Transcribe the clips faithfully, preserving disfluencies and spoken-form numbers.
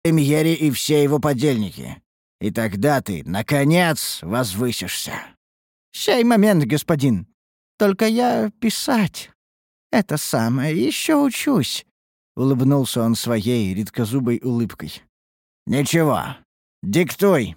Эмьери и все его подельники. И тогда ты, наконец, возвысишься». «Сей момент, господин. Только я писать. Это самое, еще учусь», — улыбнулся он своей редкозубой улыбкой. «Ничего. Диктуй».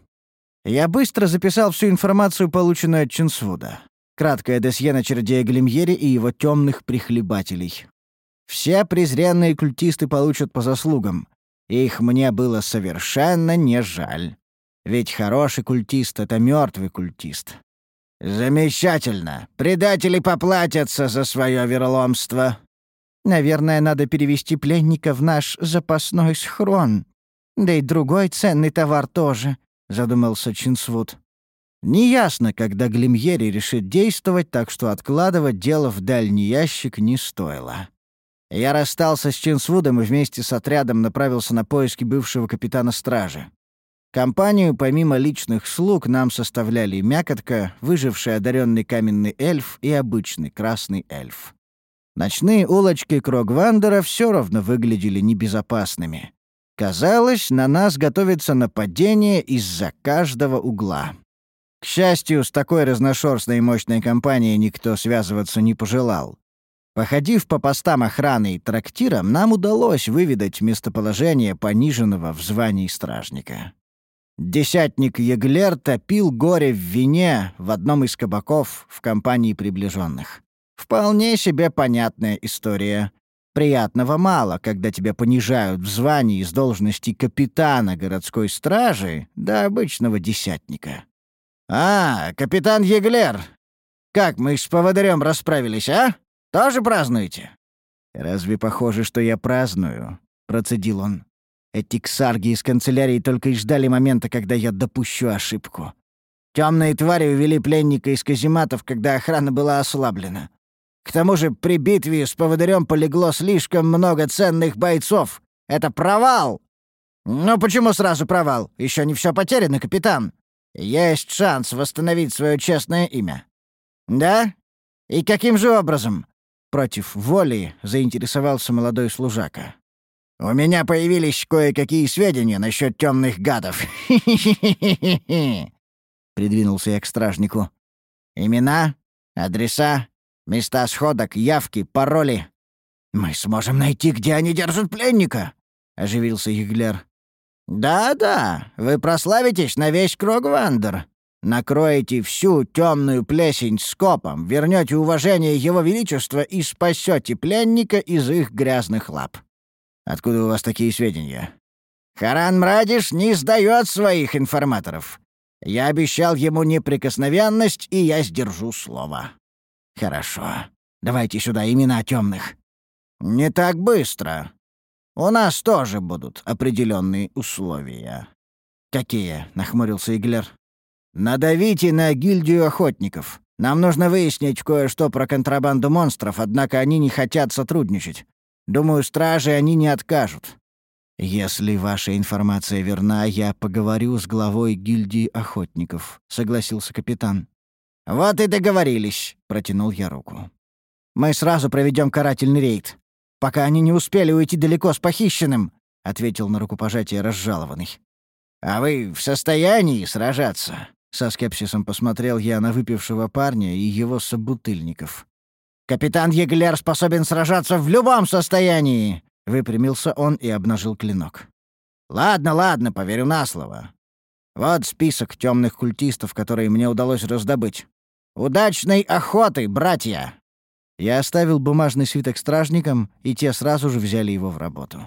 Я быстро записал всю информацию, полученную от Чинсвуда. Краткое досье на чародея Глимьери и его темных прихлебателей. Все презренные культисты получат по заслугам. Их мне было совершенно не жаль. Ведь хороший культист — это мертвый культист. «Замечательно. Предатели поплатятся за свое вероломство». «Наверное, надо перевести пленника в наш запасной схрон. Да и другой ценный товар тоже», — задумался Чинсвуд. Неясно, когда Глимьери решит действовать, так что откладывать дело в дальний ящик не стоило. Я расстался с Чинсвудом и вместе с отрядом направился на поиски бывшего капитана стражи. Компанию, помимо личных слуг, нам составляли Мякотка, выживший одаренный каменный эльф и обычный красный эльф. Ночные улочки Крогвандера все равно выглядели небезопасными. Казалось, на нас готовится нападение из-за каждого угла. К счастью, с такой разношерстной и мощной компанией никто связываться не пожелал. Походив по постам охраны и трактирам, нам удалось выведать местоположение пониженного в звании стражника. Десятник Еглер топил горе в вине в одном из кабаков в компании приближенных. Вполне себе понятная история. Приятного мало, когда тебя понижают в звании с должности капитана городской стражи до обычного десятника. «А, капитан Еглер! Как мы с поводырем расправились, а? Тоже празднуете?» «Разве похоже, что я праздную?» — процедил он. «Эти ксарги из канцелярии только и ждали момента, когда я допущу ошибку. Темные твари увели пленника из казематов, когда охрана была ослаблена. К тому же при битве с поводырем полегло слишком много ценных бойцов. Это провал!» «Ну почему сразу провал? Еще не все потеряно, капитан. Есть шанс восстановить свое честное имя». «Да? И каким же образом?» Против воли заинтересовался молодой служака. «У меня появились кое-какие сведения насчет темных гадов. Хи-хи-хи-хи-хи!» Придвинулся я к стражнику. «Имена, адреса, места сходок, явки, пароли. Мы сможем найти, где они держат пленника», — оживился Еглер. «Да-да, вы прославитесь на весь Крогвандер. Накроете всю темную плесень скопом, вернете уважение Его Величества и спасете пленника из их грязных лап». «Откуда у вас такие сведения?» «Харан Мрадиш не сдает своих информаторов. Я обещал ему неприкосновенность, и я сдержу слово». «Хорошо. Давайте сюда имена темных». «Не так быстро. У нас тоже будут определенные условия». «Какие?» — нахмурился Иглер. «Надавите на гильдию охотников. Нам нужно выяснить кое-что про контрабанду монстров, однако они не хотят сотрудничать. Думаю, стражи они не откажут». «Если ваша информация верна, я поговорю с главой гильдии охотников», — согласился капитан. «Вот и договорились», — протянул я руку. «Мы сразу проведем карательный рейд, пока они не успели уйти далеко с похищенным», — ответил на рукопожатие разжалованный. «А вы в состоянии сражаться?» — со скепсисом посмотрел я на выпившего парня и его собутыльников. «Капитан Еглер способен сражаться в любом состоянии!» — выпрямился он и обнажил клинок. «Ладно, ладно, поверю на слово. Вот список темных культистов, которые мне удалось раздобыть. Удачной охоты, братья!» Я оставил бумажный свиток стражникам, и те сразу же взяли его в работу.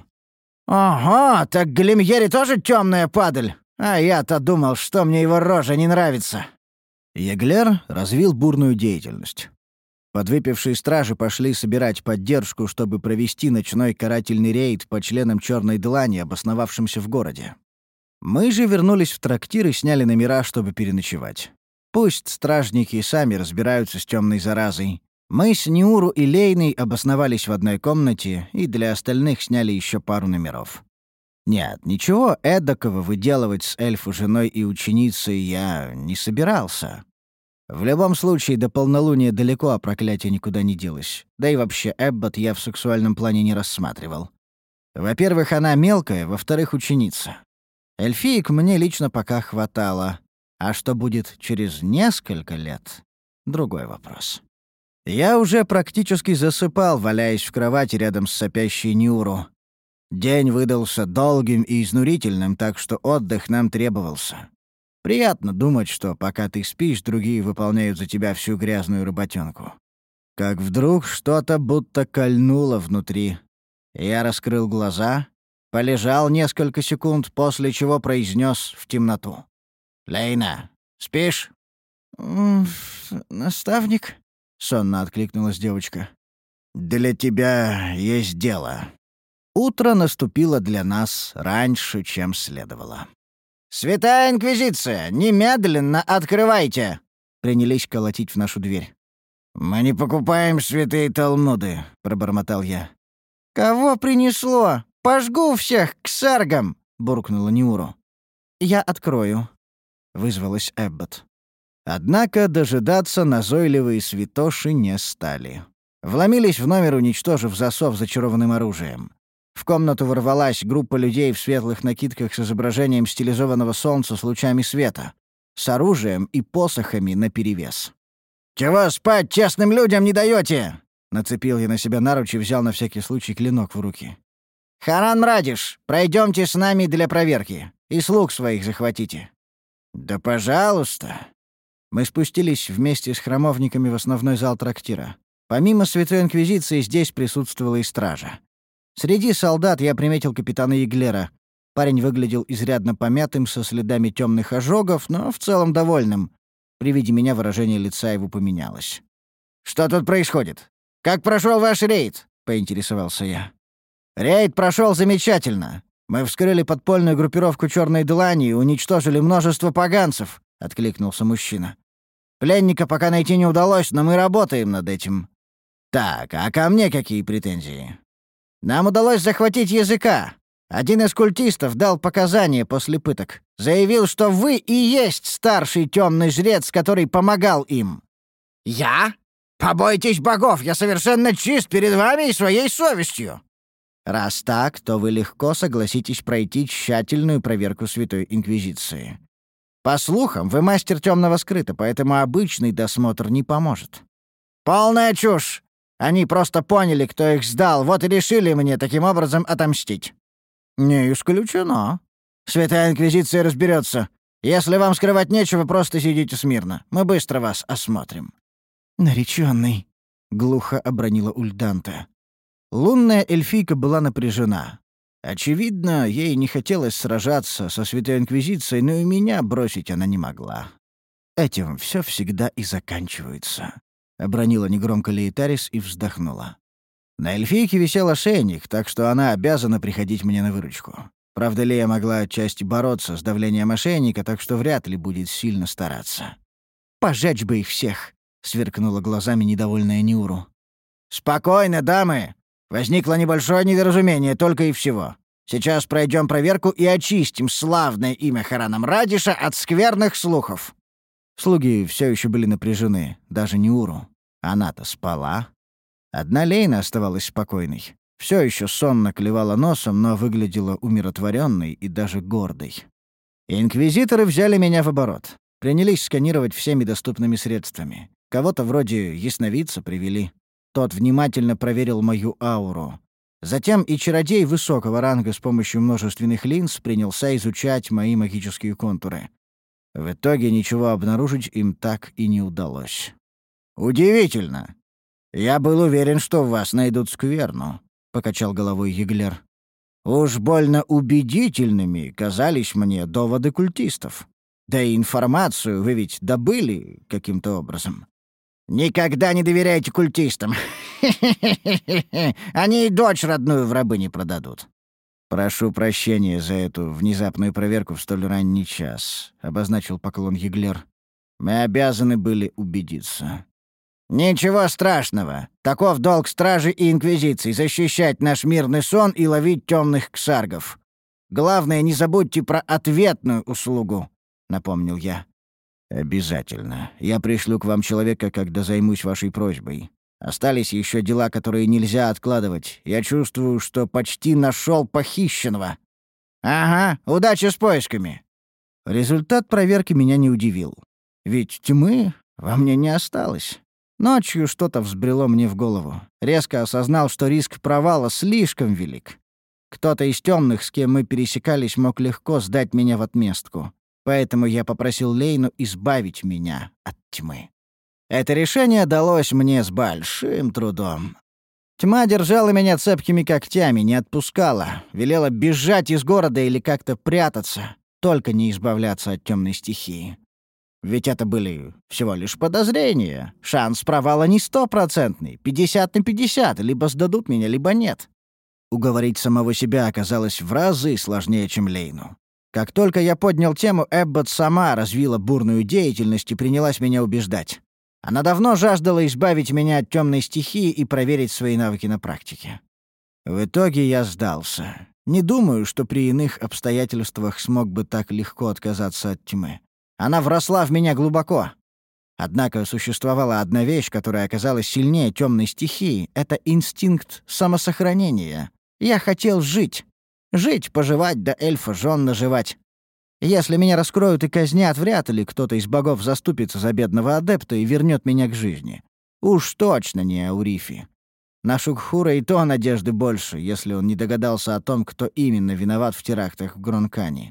«Ага, так Глимьери тоже темная падаль! А я-то думал, что мне его рожа не нравится!» Еглер развил бурную деятельность. Подвыпившие стражи пошли собирать поддержку, чтобы провести ночной карательный рейд по членам Черной Длани, обосновавшимся в городе. Мы же вернулись в трактир и сняли номера, чтобы переночевать. Пусть стражники сами разбираются с темной заразой. Мы с Ниуру и Лейной обосновались в одной комнате и для остальных сняли еще пару номеров. Нет, ничего эдакого выделывать с эльфу-женой и ученицей я не собирался. В любом случае, до полнолуния далеко, а проклятие никуда не делось. Да и вообще, Эббот я в сексуальном плане не рассматривал. Во-первых, она мелкая, во-вторых, ученица. Эльфиек мне лично пока хватало. А что будет через несколько лет — другой вопрос. Я уже практически засыпал, валяясь в кровати рядом с сопящей Нюру. День выдался долгим и изнурительным, так что отдых нам требовался. Приятно думать, что пока ты спишь, другие выполняют за тебя всю грязную работенку. Как вдруг что-то будто кольнуло внутри. Я раскрыл глаза, полежал несколько секунд, после чего произнес в темноту: «Лейна, спишь?» «Наставник?» — сонно откликнулась девочка. «Для тебя есть дело». Утро наступило для нас раньше, чем следовало. «Святая Инквизиция, немедленно открывайте!» Принялись колотить в нашу дверь. «Мы не покупаем святые талмуды», — пробормотал я. «Кого принесло? Пожгу всех к саргам!» — буркнула Нюру. «Я открою», — вызвалась Эббот. Однако дожидаться назойливые святоши не стали. Вломились в номер, уничтожив засов зачарованным оружием. В комнату ворвалась группа людей в светлых накидках с изображением стилизованного солнца с лучами света, с оружием и посохами наперевес. «Чего спать честным людям не даете?» Нацепил я на себя наруч и взял на всякий случай клинок в руки. «Харан Мрадиш, пройдемте с нами для проверки. И слуг своих захватите». «Да пожалуйста». Мы спустились вместе с храмовниками в основной зал трактира. Помимо Святой Инквизиции здесь присутствовала и стража. Среди солдат я приметил капитана Еглера. Парень выглядел изрядно помятым, со следами темных ожогов, но в целом довольным. При виде меня выражение лица его поменялось. «Что тут происходит? Как прошел ваш рейд?» — поинтересовался я. «Рейд прошел замечательно. Мы вскрыли подпольную группировку «Черной длани» и уничтожили множество поганцев», — откликнулся мужчина. «Пленника пока найти не удалось, но мы работаем над этим». «Так, а ко мне какие претензии?» «Нам удалось захватить языка. Один из культистов дал показания после пыток. Заявил, что вы и есть старший темный жрец, который помогал им». «Я? Побойтесь богов, я совершенно чист перед вами и своей совестью». «Раз так, то вы легко согласитесь пройти тщательную проверку Святой Инквизиции. По слухам, вы мастер темного скрыта, поэтому обычный досмотр не поможет». «Полная чушь! Они просто поняли, кто их сдал, вот и решили мне таким образом отомстить». «Не исключено. Святая Инквизиция разберется. Если вам скрывать нечего, просто сидите смирно. Мы быстро вас осмотрим». «Нареченный», — глухо обронила Ульданта. Лунная эльфийка была напряжена. Очевидно, ей не хотелось сражаться со Святой Инквизицией, но и меня бросить она не могла. «Этим все всегда и заканчивается», — обронила негромко Лейтарис и вздохнула. На эльфийке висел ошейник, так что она обязана приходить мне на выручку. Правда, Лея могла отчасти бороться с давлением ошейника, так что вряд ли будет сильно стараться. «Пожечь бы их всех», — сверкнула глазами недовольная Нюру. «Спокойно, дамы. Возникло небольшое недоразумение, только и всего. Сейчас пройдем проверку и очистим славное имя Харана Мрадиша от скверных слухов». Слуги все еще были напряжены, даже Нюру. Она-то спала. Одна Лейна оставалась спокойной. Все еще сонно клевала носом, но выглядела умиротворенной и даже гордой. Инквизиторы взяли меня в оборот. Принялись сканировать всеми доступными средствами. Кого-то вроде ясновидца привели. Тот внимательно проверил мою ауру. Затем и чародей высокого ранга с помощью множественных линз принялся изучать мои магические контуры. В итоге ничего обнаружить им так и не удалось. «Удивительно. Я был уверен, что в вас найдут скверну», — покачал головой Еглер. «Уж больно убедительными казались мне доводы культистов. Да и информацию вы ведь добыли каким-то образом». «Никогда не доверяйте культистам. Они и дочь родную в рабы не продадут». «Прошу прощения за эту внезапную проверку в столь ранний час», — обозначил поклон Еглер. «Мы обязаны были убедиться». «Ничего страшного. Таков долг стражи и инквизиции — защищать наш мирный сон и ловить темных ксаргов. Главное, не забудьте про ответную услугу», — напомнил я. «Обязательно. Я пришлю к вам человека, когда займусь вашей просьбой. Остались еще дела, которые нельзя откладывать. Я чувствую, что почти нашел похищенного». «Ага, удачи с поисками». Результат проверки меня не удивил. Ведь тьмы во мне не осталось. Ночью что-то взбрело мне в голову. Резко осознал, что риск провала слишком велик. Кто-то из темных, с кем мы пересекались, мог легко сдать меня в отместку. Поэтому я попросил Лейну избавить меня от тьмы. Это решение далось мне с большим трудом. Тьма держала меня цепкими когтями, не отпускала, велела бежать из города или как-то прятаться, только не избавляться от темной стихии. Ведь это были всего лишь подозрения. Шанс провала не стопроцентный, пятьдесят на пятьдесят, либо сдадут меня, либо нет. Уговорить самого себя оказалось в разы сложнее, чем Лейну. Как только я поднял тему, Эббот сама развила бурную деятельность и принялась меня убеждать. Она давно жаждала избавить меня от темной стихии и проверить свои навыки на практике. В итоге я сдался. Не думаю, что при иных обстоятельствах смог бы так легко отказаться от тьмы. Она вросла в меня глубоко. Однако существовала одна вещь, которая оказалась сильнее темной стихии — это инстинкт самосохранения. Я хотел жить. Жить, поживать, да эльфа жен наживать. Если меня раскроют и казнят, вряд ли кто-то из богов заступится за бедного адепта и вернет меня к жизни. Уж точно не Аурифи. На Шукхура и то надежды больше, если он не догадался о том, кто именно виноват в терактах в Гронкане.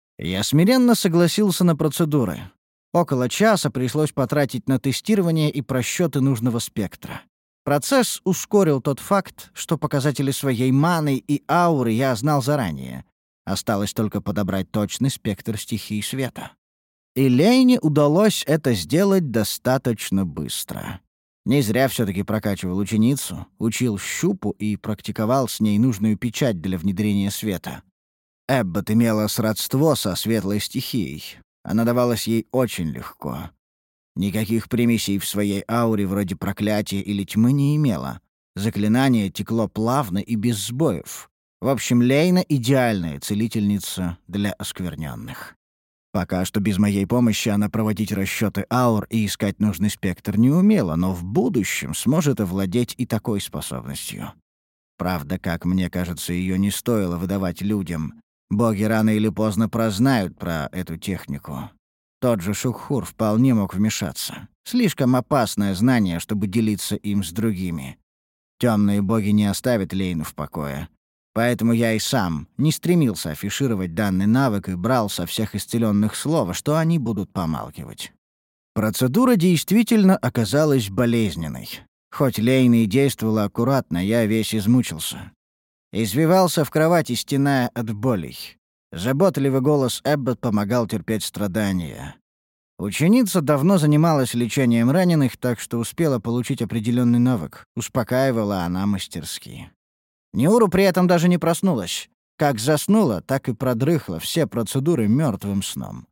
Я смиренно согласился на процедуры. Около часа пришлось потратить на тестирование и просчеты нужного спектра. Процесс ускорил тот факт, что показатели своей маны и ауры я знал заранее. Осталось только подобрать точный спектр стихии света. И Лейне удалось это сделать достаточно быстро. Не зря все-таки прокачивал ученицу, учил щупу и практиковал с ней нужную печать для внедрения света. Эббот имела сродство со светлой стихией. Она давалась ей очень легко. Никаких примесей в своей ауре вроде проклятия или тьмы не имела. Заклинание текло плавно и без сбоев. В общем, Лейна — идеальная целительница для оскверненных. Пока что без моей помощи она проводить расчеты аур и искать нужный спектр не умела, но в будущем сможет овладеть и такой способностью. Правда, как мне кажется, ее не стоило выдавать людям. Боги рано или поздно прознают про эту технику. Тот же Шукхур вполне мог вмешаться. Слишком опасное знание, чтобы делиться им с другими. Темные боги не оставят Лейну в покое. Поэтому я и сам не стремился афишировать данный навык и брал со всех исцеленных слова, что они будут помалкивать. Процедура действительно оказалась болезненной. Хоть Лейна и действовала аккуратно, я весь измучился. Извивался в кровати, стеная от болей. Заботливый голос Эббот помогал терпеть страдания. Ученица давно занималась лечением раненых, так что успела получить определенный навык. Успокаивала она мастерски. Неуру при этом даже не проснулась. Как заснула, так и продрыхла все процедуры мертвым сном.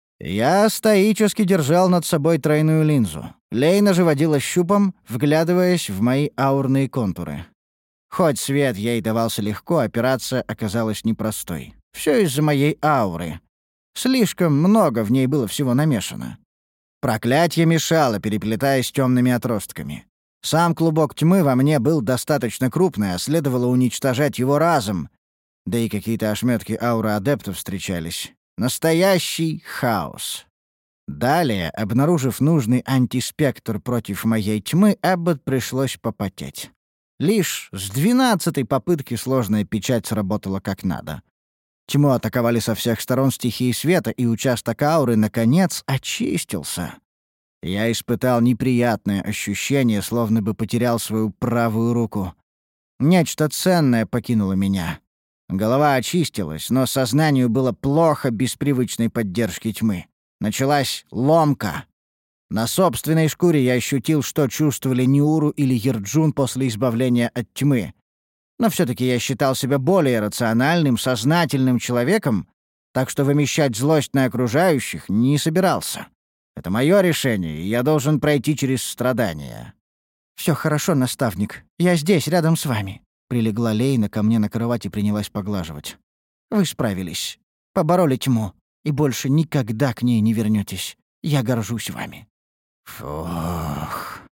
Я стоически держал над собой тройную линзу. Лейна же водила щупом, вглядываясь в мои аурные контуры. Хоть свет ей давался легко, операция оказалась непростой. Все из-за моей ауры. Слишком много в ней было всего намешано. Проклятье мешало, переплетаясь с темными отростками. Сам клубок тьмы во мне был достаточно крупный, а следовало уничтожать его разом. Да и какие-то ошметки ауры адептов встречались. Настоящий хаос. Далее, обнаружив нужный антиспектр против моей тьмы, Эббот пришлось попотеть. Лишь с двенадцатой попытки сложная печать сработала как надо. Тьму атаковали со всех сторон стихии света, и участок ауры, наконец, очистился. Я испытал неприятное ощущение, словно бы потерял свою правую руку. Нечто ценное покинуло меня. Голова очистилась, но сознанию было плохо без привычной поддержки тьмы. Началась ломка. На собственной шкуре я ощутил, что чувствовали Ниуру или Ерджун после избавления от тьмы. Но все-таки я считал себя более рациональным, сознательным человеком, так что вымещать злость на окружающих не собирался. Это мое решение, и я должен пройти через страдания. «Все хорошо, наставник. Я здесь, рядом с вами». Прилегла Лейна ко мне на кровать и принялась поглаживать. «Вы справились. Побороли тьму. И больше никогда к ней не вернетесь. Я горжусь вами». Фух.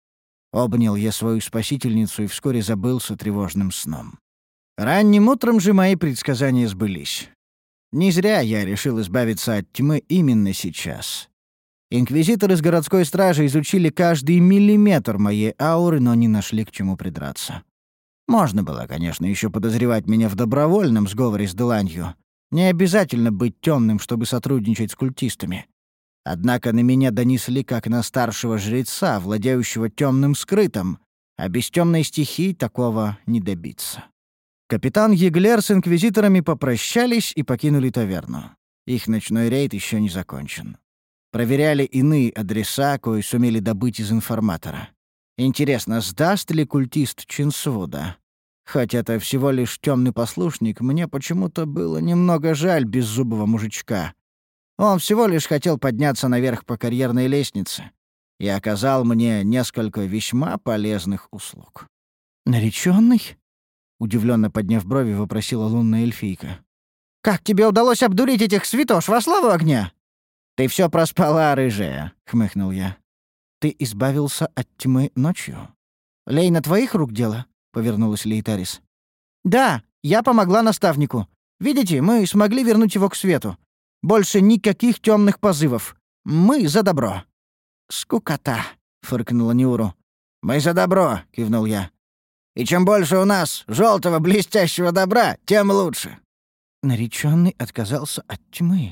Обнял я свою спасительницу и вскоре забылся тревожным сном. Ранним утром же мои предсказания сбылись. Не зря я решил избавиться от тьмы именно сейчас. Инквизиторы из городской стражи изучили каждый миллиметр моей ауры, но не нашли к чему придраться. Можно было, конечно, еще подозревать меня в добровольном сговоре с Деланью. Не обязательно быть темным, чтобы сотрудничать с культистами. Однако на меня донесли как на старшего жреца, владеющего темным скрытым, а без темной стихии такого не добиться. Капитан Еглер с инквизиторами попрощались и покинули таверну. Их ночной рейд еще не закончен. Проверяли иные адреса, кои сумели добыть из информатора. Интересно, сдаст ли культист Чинсвуда? Хоть это всего лишь темный послушник, мне почему-то было немного жаль беззубого мужичка. Он всего лишь хотел подняться наверх по карьерной лестнице и оказал мне несколько весьма полезных услуг. «Наречённый?» — удивленно подняв брови, вопросила лунная эльфийка. «Как тебе удалось обдурить этих святош во славу огня?» «Ты все проспала, рыжая», — хмыкнул я. «Ты избавился от тьмы ночью?» «Лейна, твоих рук дело?» — повернулась Лейтарис. «Да, я помогла наставнику. Видите, мы смогли вернуть его к свету. Больше никаких темных позывов. Мы за добро». «Скукота», — фыркнула Неуру. «Мы за добро», — кивнул я. «И чем больше у нас желтого блестящего добра, тем лучше». Нареченный отказался от тьмы.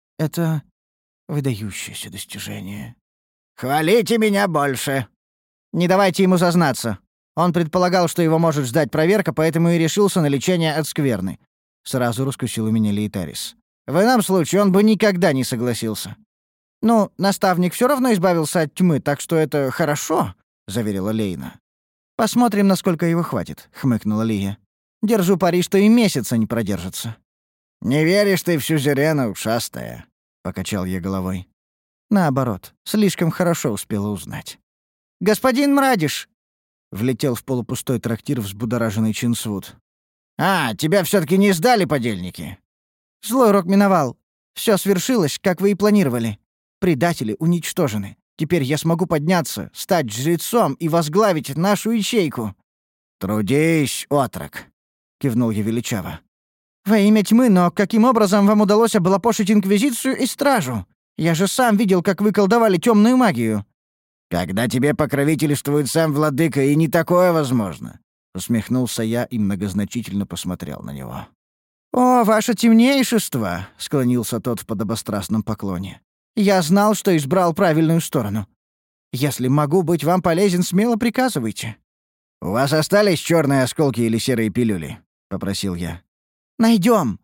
Это выдающееся достижение. «Хвалите меня больше!» «Не давайте ему сознаться. Он предполагал, что его может ждать проверка, поэтому и решился на лечение от скверны». Сразу раскусил у меня Лейтарис. «В ином случае он бы никогда не согласился». «Ну, наставник все равно избавился от тьмы, так что это хорошо», — заверила Лейна. «Посмотрим, насколько его хватит», — хмыкнула Лия. «Держу пари, что и месяца не продержится». «Не веришь ты в сюзерена, ушастая», — покачал я головой. Наоборот, слишком хорошо успела узнать. «Господин Мрадиш!» — влетел в полупустой трактир взбудораженный Чинсвуд. «А, тебя все-таки не сдали подельники?» «Злой рок миновал. Все свершилось, как вы и планировали. Предатели уничтожены. Теперь я смогу подняться, стать жрецом и возглавить нашу ячейку». «Трудись, отрок», — кивнул я величаво. «Во имя тьмы, но каким образом вам удалось облапошить Инквизицию и Стражу? Я же сам видел, как вы колдовали темную магию». «Когда тебе покровительствует сам владыка, и не такое возможно», — усмехнулся я и многозначительно посмотрел на него. «О, ваше темнейшество!» — склонился тот в подобострастном поклоне. «Я знал, что избрал правильную сторону. Если могу быть вам полезен, смело приказывайте». «У вас остались черные осколки или серые пилюли?» — попросил я. Найдем.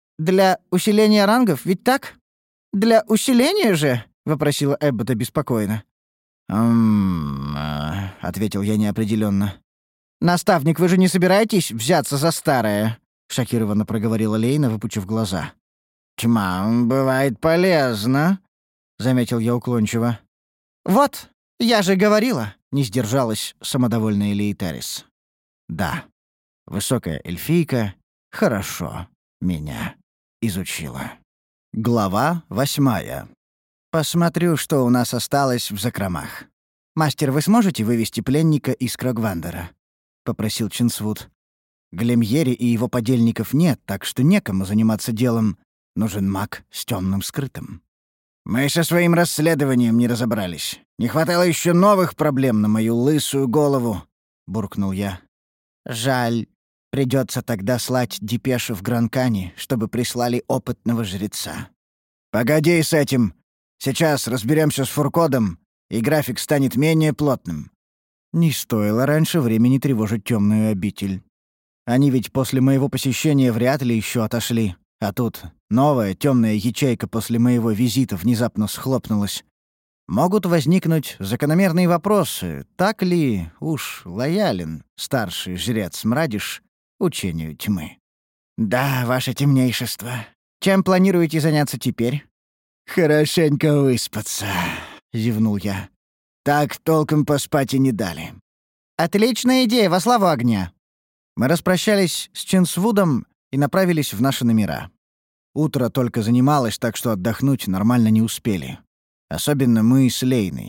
Для усиления рангов, ведь так? Для усиления же?» — вопросила Эббота беспокойно. «М-м-м», ответил я неопределенно. «Наставник, вы же не собираетесь взяться за старое?» — шокированно проговорила Лейна, выпучив глаза. «Тьма бывает полезна», — заметил я уклончиво. «Вот, я же говорила», — не сдержалась самодовольная Лейтарис. «Да, высокая эльфийка хорошо меня изучила». Глава восьмая. Посмотрю, что у нас осталось в закромах. «Мастер, вы сможете вывести пленника из Крогвандера?» — попросил Чинсвуд. «Глемьери и его подельников нет, так что некому заниматься делом. Нужен маг с темным скрытым». «Мы со своим расследованием не разобрались. Не хватало еще новых проблем на мою лысую голову», — буркнул я. «Жаль. Придется тогда слать депешу в Гранкане, чтобы прислали опытного жреца». «Погоди с этим. Сейчас разберемся с Фуркодом, и график станет менее плотным». Не стоило раньше времени тревожить темную обитель. Они ведь после моего посещения вряд ли еще отошли. А тут новая темная ячейка после моего визита внезапно схлопнулась. Могут возникнуть закономерные вопросы, так ли уж лоялен старший жрец Мрадиш учению тьмы. «Да, ваше темнейшество. Чем планируете заняться теперь?» «Хорошенько выспаться», — зевнул я. «Так толком поспать и не дали». «Отличная идея, во славу огня!» Мы распрощались с Чинсвудом и направились в наши номера. Утро только занималось, так что отдохнуть нормально не успели. Особенно мы с Лейной.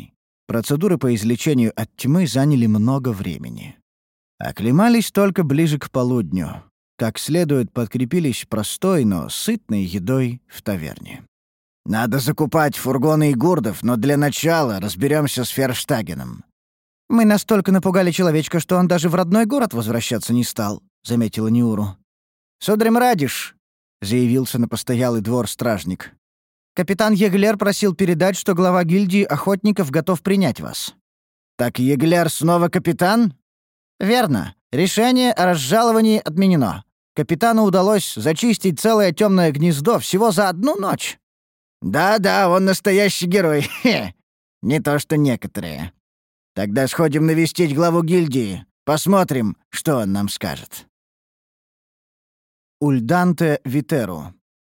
Процедуры по излечению от тьмы заняли много времени. Оклемались только ближе к полудню. Как следует подкрепились простой, но сытной едой в таверне. «Надо закупать фургоны и гурдов, но для начала разберемся с Ферштагеном». «Мы настолько напугали человечка, что он даже в родной город возвращаться не стал», — заметила Ниуру. «Сударь Мрадиш», — заявился на постоялый двор стражник. «Капитан Еглер просил передать, что глава гильдии охотников готов принять вас». «Так Еглер снова капитан?» «Верно. Решение о разжаловании отменено. Капитану удалось зачистить целое темное гнездо всего за одну ночь». «Да-да, он настоящий герой. Хе. Не то что некоторые. Тогда сходим навестить главу гильдии. Посмотрим, что он нам скажет». Ульданте Витеру.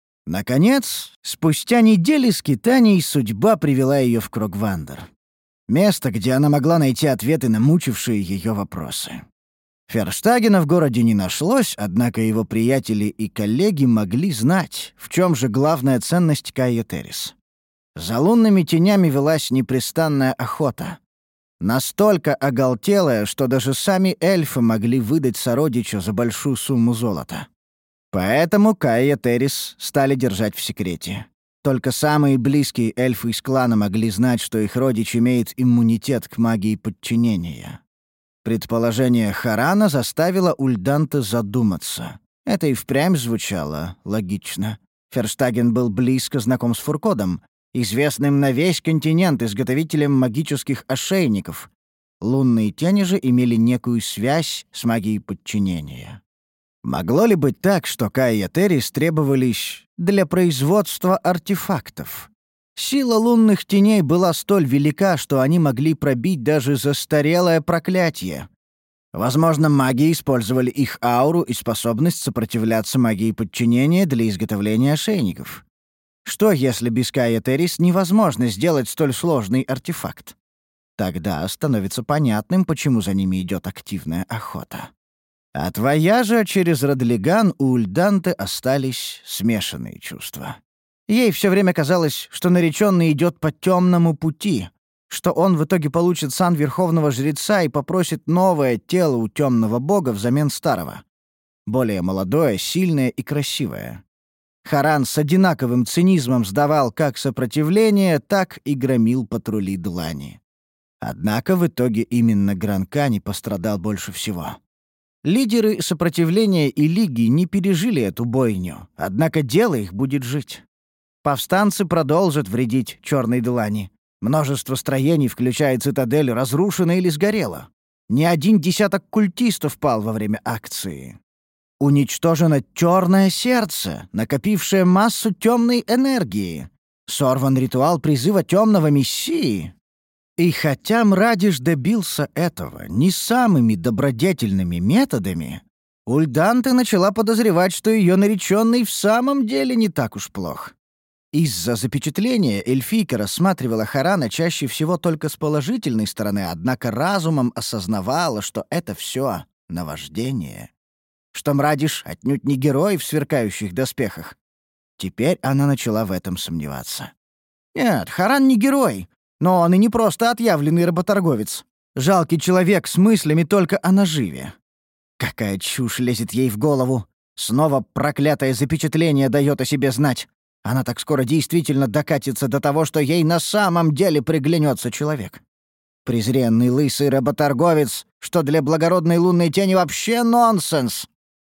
Наконец, спустя недели скитаний, судьба привела ее в Крогвандер. Место, где она могла найти ответы на мучившие ее вопросы. Ферштагена в городе не нашлось, однако его приятели и коллеги могли знать, в чем же главная ценность Кайя Террис. За лунными тенями велась непрестанная охота. Настолько оголтелая, что даже сами эльфы могли выдать сородича за большую сумму золота. Поэтому Кайя Террис стали держать в секрете. Только самые близкие эльфы из клана могли знать, что их родич имеет иммунитет к магии подчинения. Предположение Харана заставило Ульданте задуматься. Это и впрямь звучало логично. Ферштаген был близко знаком с Фуркодом, известным на весь континент изготовителем магических ошейников. Лунные тени же имели некую связь с магией подчинения. Могло ли быть так, что Кайя Террис требовались для производства артефактов? Сила лунных теней была столь велика, что они могли пробить даже застарелое проклятие. Возможно, маги использовали их ауру и способность сопротивляться магии подчинения для изготовления ошейников. Что, если без Кайя Террис невозможно сделать столь сложный артефакт? Тогда становится понятным, почему за ними идет активная охота. От вояжа через Родлиган у Ульданте остались смешанные чувства. Ей все время казалось, что нареченный идет по темному пути, что он в итоге получит сан верховного жреца и попросит новое тело у темного бога взамен старого. Более молодое, сильное и красивое. Харан с одинаковым цинизмом сдавал как сопротивление, так и громил патрули длани. Однако в итоге именно Гранкани пострадал больше всего. Лидеры сопротивления и Лиги не пережили эту бойню, однако дело их будет жить. Повстанцы продолжат вредить Черной Длани. Множество строений, включая цитадель, разрушено или сгорело. Не один десяток культистов пал во время акции. Уничтожено Черное Сердце, накопившее массу темной энергии. Сорван ритуал призыва Темного Мессии. И хотя Мрадиш добился этого не самыми добродетельными методами, Ульданте начала подозревать, что ее нареченный в самом деле не так уж плох. Из-за запечатления эльфийка рассматривала Харана чаще всего только с положительной стороны, однако разумом осознавала, что это все наваждение. Что Мрадиш отнюдь не герой в сверкающих доспехах. Теперь она начала в этом сомневаться. Нет, Харан не герой, но он и не просто отъявленный работорговец. Жалкий человек с мыслями только о наживе. Какая чушь лезет ей в голову. Снова проклятое запечатление дает о себе знать. Она так скоро действительно докатится до того, что ей на самом деле приглянется человек. Презренный лысый работорговец, что для благородной лунной тени вообще нонсенс.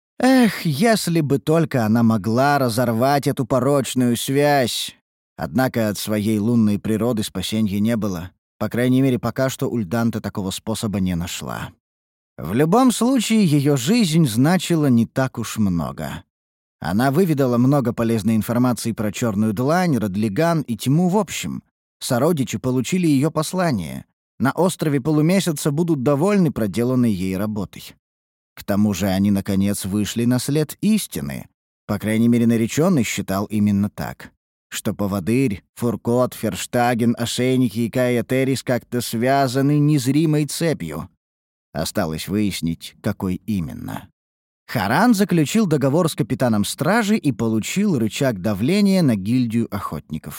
Эх, если бы только она могла разорвать эту порочную связь. Однако от своей лунной природы спасения не было. По крайней мере, пока что Ульданте такого способа не нашла. В любом случае, ее жизнь значила не так уж много. Она выведала много полезной информации про Черную Длань, Родлиган и тьму в общем. Сородичи получили ее послание. На острове Полумесяца будут довольны проделанной ей работой. К тому же они, наконец, вышли на след истины. По крайней мере, нареченный считал именно так. Что поводырь, Фуркот, Ферштаген, ошейники и Кайя Террис как-то связаны незримой цепью. Осталось выяснить, какой именно. Харан заключил договор с капитаном стражи и получил рычаг давления на гильдию охотников.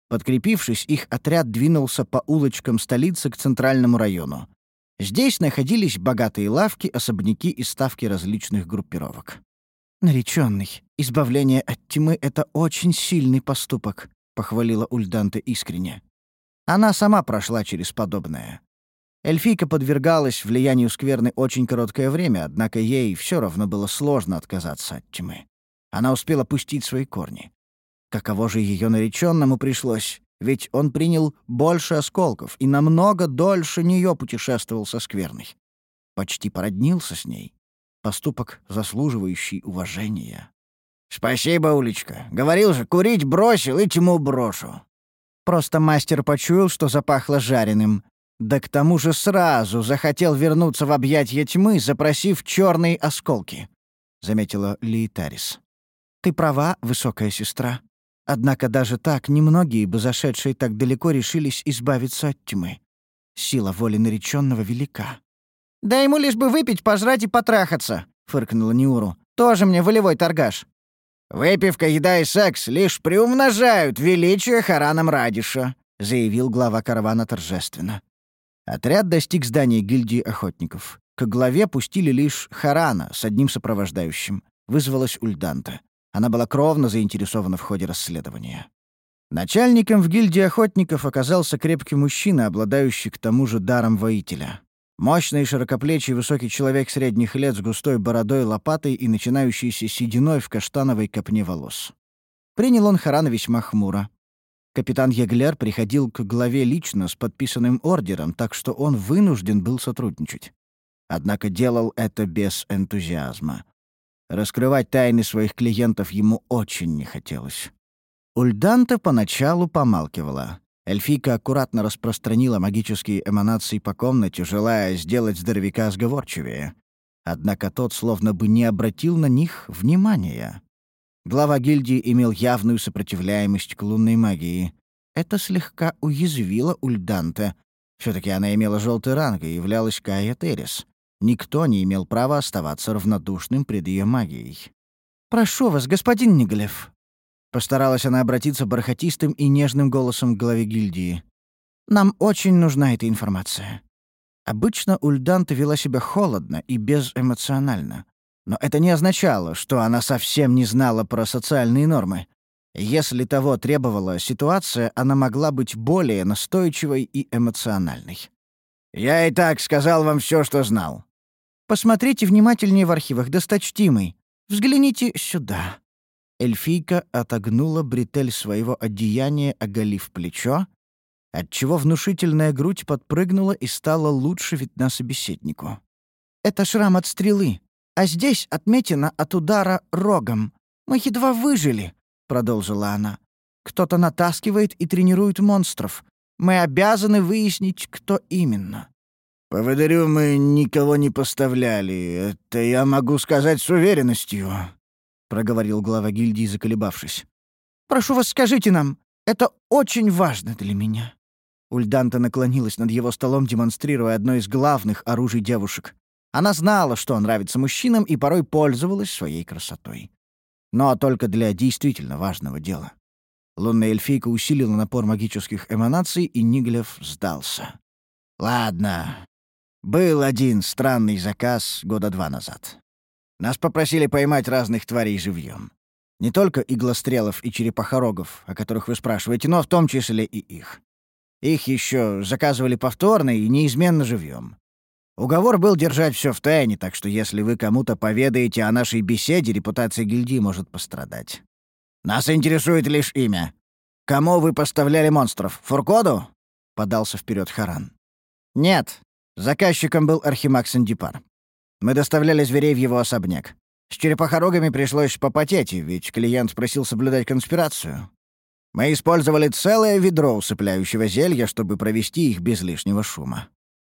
Подкрепившись, их отряд двинулся по улочкам столицы к центральному району. Здесь находились богатые лавки, особняки и ставки различных группировок. «Наречённый, избавление от тьмы — это очень сильный поступок», — похвалила Ульданте искренне. Она сама прошла через подобное. Эльфийка подвергалась влиянию скверны очень короткое время, однако ей все равно было сложно отказаться от тьмы. Она успела пустить свои корни. Каково же ее нареченному пришлось? Ведь он принял больше осколков и намного дольше нее путешествовал со скверной. Почти породнился с ней. Поступок, заслуживающий уважения. «Спасибо, Улечка. Говорил же, курить бросил и тьму брошу». Просто мастер почуял, что запахло жареным. Да к тому же сразу захотел вернуться в объятья тьмы, запросив черные осколки, — заметила Лейтарис. «Ты права, высокая сестра. Однако даже так немногие бы, зашедшие так далеко, решились избавиться от тьмы. Сила воли нареченного велика». «Да ему лишь бы выпить, пожрать и потрахаться», — фыркнула Ниуру. «Тоже мне волевой торгаш». «Выпивка, еда и секс лишь приумножают величие Харана Мрадиша», — заявил глава каравана торжественно. Отряд достиг здания гильдии охотников. К главе пустили лишь Харана с одним сопровождающим. Вызвалась Ульданта. Она была кровно заинтересована в ходе расследования. Начальником в гильдии охотников оказался крепкий мужчина, обладающий к тому же даром воителя. Мощный, широкоплечий, высокий человек средних лет с густой бородой, лопатой и начинающейся сединой в каштановой копне волос. Принял он Харана весьма хмуро. Капитан Еглер приходил к главе лично с подписанным ордером, так что он вынужден был сотрудничать. Однако делал это без энтузиазма. Раскрывать тайны своих клиентов ему очень не хотелось. Ульданта поначалу помалкивала. Эльфийка аккуратно распространила магические эманации по комнате, желая сделать здоровяка сговорчивее. Однако тот словно бы не обратил на них внимания. Глава гильдии имел явную сопротивляемость к лунной магии. Это слегка уязвило Ульданте. Все-таки она имела желтый ранг и являлась Кая Террис. Никто не имел права оставаться равнодушным пред ее магией. «Прошу вас, господин Ниглев». Постаралась она обратиться бархатистым и нежным голосом к главе гильдии. «Нам очень нужна эта информация». Обычно Ульданта вела себя холодно и безэмоционально. Но это не означало, что она совсем не знала про социальные нормы. Если того требовала ситуация, она могла быть более настойчивой и эмоциональной. «Я и так сказал вам все, что знал». «Посмотрите внимательнее в архивах, досточтимый. Взгляните сюда». Эльфийка отогнула бретель своего одеяния, оголив плечо, отчего внушительная грудь подпрыгнула и стала лучше видна собеседнику. «Это шрам от стрелы. А здесь отметина от удара рогом. Мы едва выжили», — продолжила она. «Кто-то натаскивает и тренирует монстров. Мы обязаны выяснить, кто именно». «Поводырю мы никого не поставляли. Это я могу сказать с уверенностью», — проговорил глава гильдии, заколебавшись. «Прошу вас, скажите нам. Это очень важно для меня». Ульданта наклонилась над его столом, демонстрируя одно из главных оружий девушек. Она знала, что нравится мужчинам, и порой пользовалась своей красотой. Но только для действительно важного дела. Лунная эльфийка усилила напор магических эманаций, и Ниглев сдался. «Ладно. Был один странный заказ года два назад. Нас попросили поймать разных тварей живьем. Не только иглострелов и черепахорогов, о которых вы спрашиваете, но в том числе и их. Их еще заказывали повторно и неизменно живьем. Уговор был держать все в тайне, так что если вы кому-то поведаете о нашей беседе, репутация гильдии может пострадать. Нас интересует лишь имя. Кому вы поставляли монстров? Фуркоду?» — подался вперед Харан. «Нет. Заказчиком был Архимаг Сандипар. Мы доставляли зверей в его особняк. С черепахорогами пришлось попотеть, ведь клиент просил соблюдать конспирацию. Мы использовали целое ведро усыпляющего зелья, чтобы провести их без лишнего шума».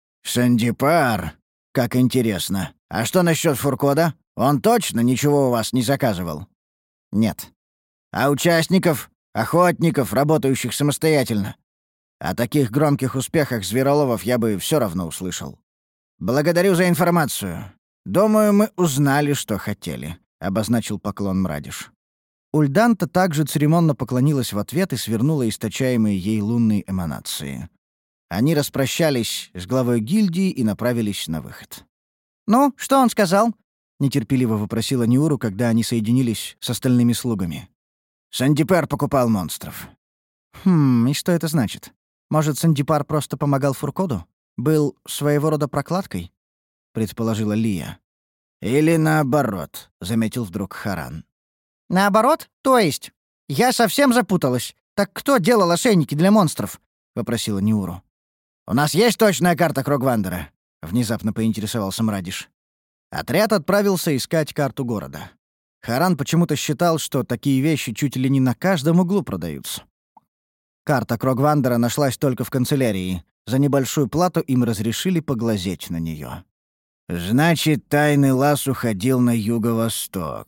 «Сандипар? Как интересно. А что насчет Фуркода? Он точно ничего у вас не заказывал?» «Нет». «А участников? Охотников, работающих самостоятельно? О таких громких успехах звероловов я бы все равно услышал. Благодарю за информацию. Думаю, мы узнали, что хотели», — обозначил поклон Мрадиш. Ульданта также церемонно поклонилась в ответ и свернула источаемые ей лунные эманации. Они распрощались с главой гильдии и направились на выход. «Ну, что он сказал?» — нетерпеливо вопросила Ниуру, когда они соединились с остальными слугами. «Сандипар покупал монстров». «Хм, и что это значит? Может, Сандипар просто помогал Фуркоду? Был своего рода прокладкой?» — предположила Лия. «Или наоборот», — заметил вдруг Харан. «Наоборот? То есть? Я совсем запуталась. Так кто делал ошейники для монстров?» — вопросила Ниуру. «У нас есть точная карта Крогвандера?» — внезапно поинтересовался Мрадиш. Отряд отправился искать карту города. Харан почему-то считал, что такие вещи чуть ли не на каждом углу продаются. Карта Крогвандера нашлась только в канцелярии. За небольшую плату им разрешили поглазеть на нее. «Значит, тайный лаз уходил на юго-восток.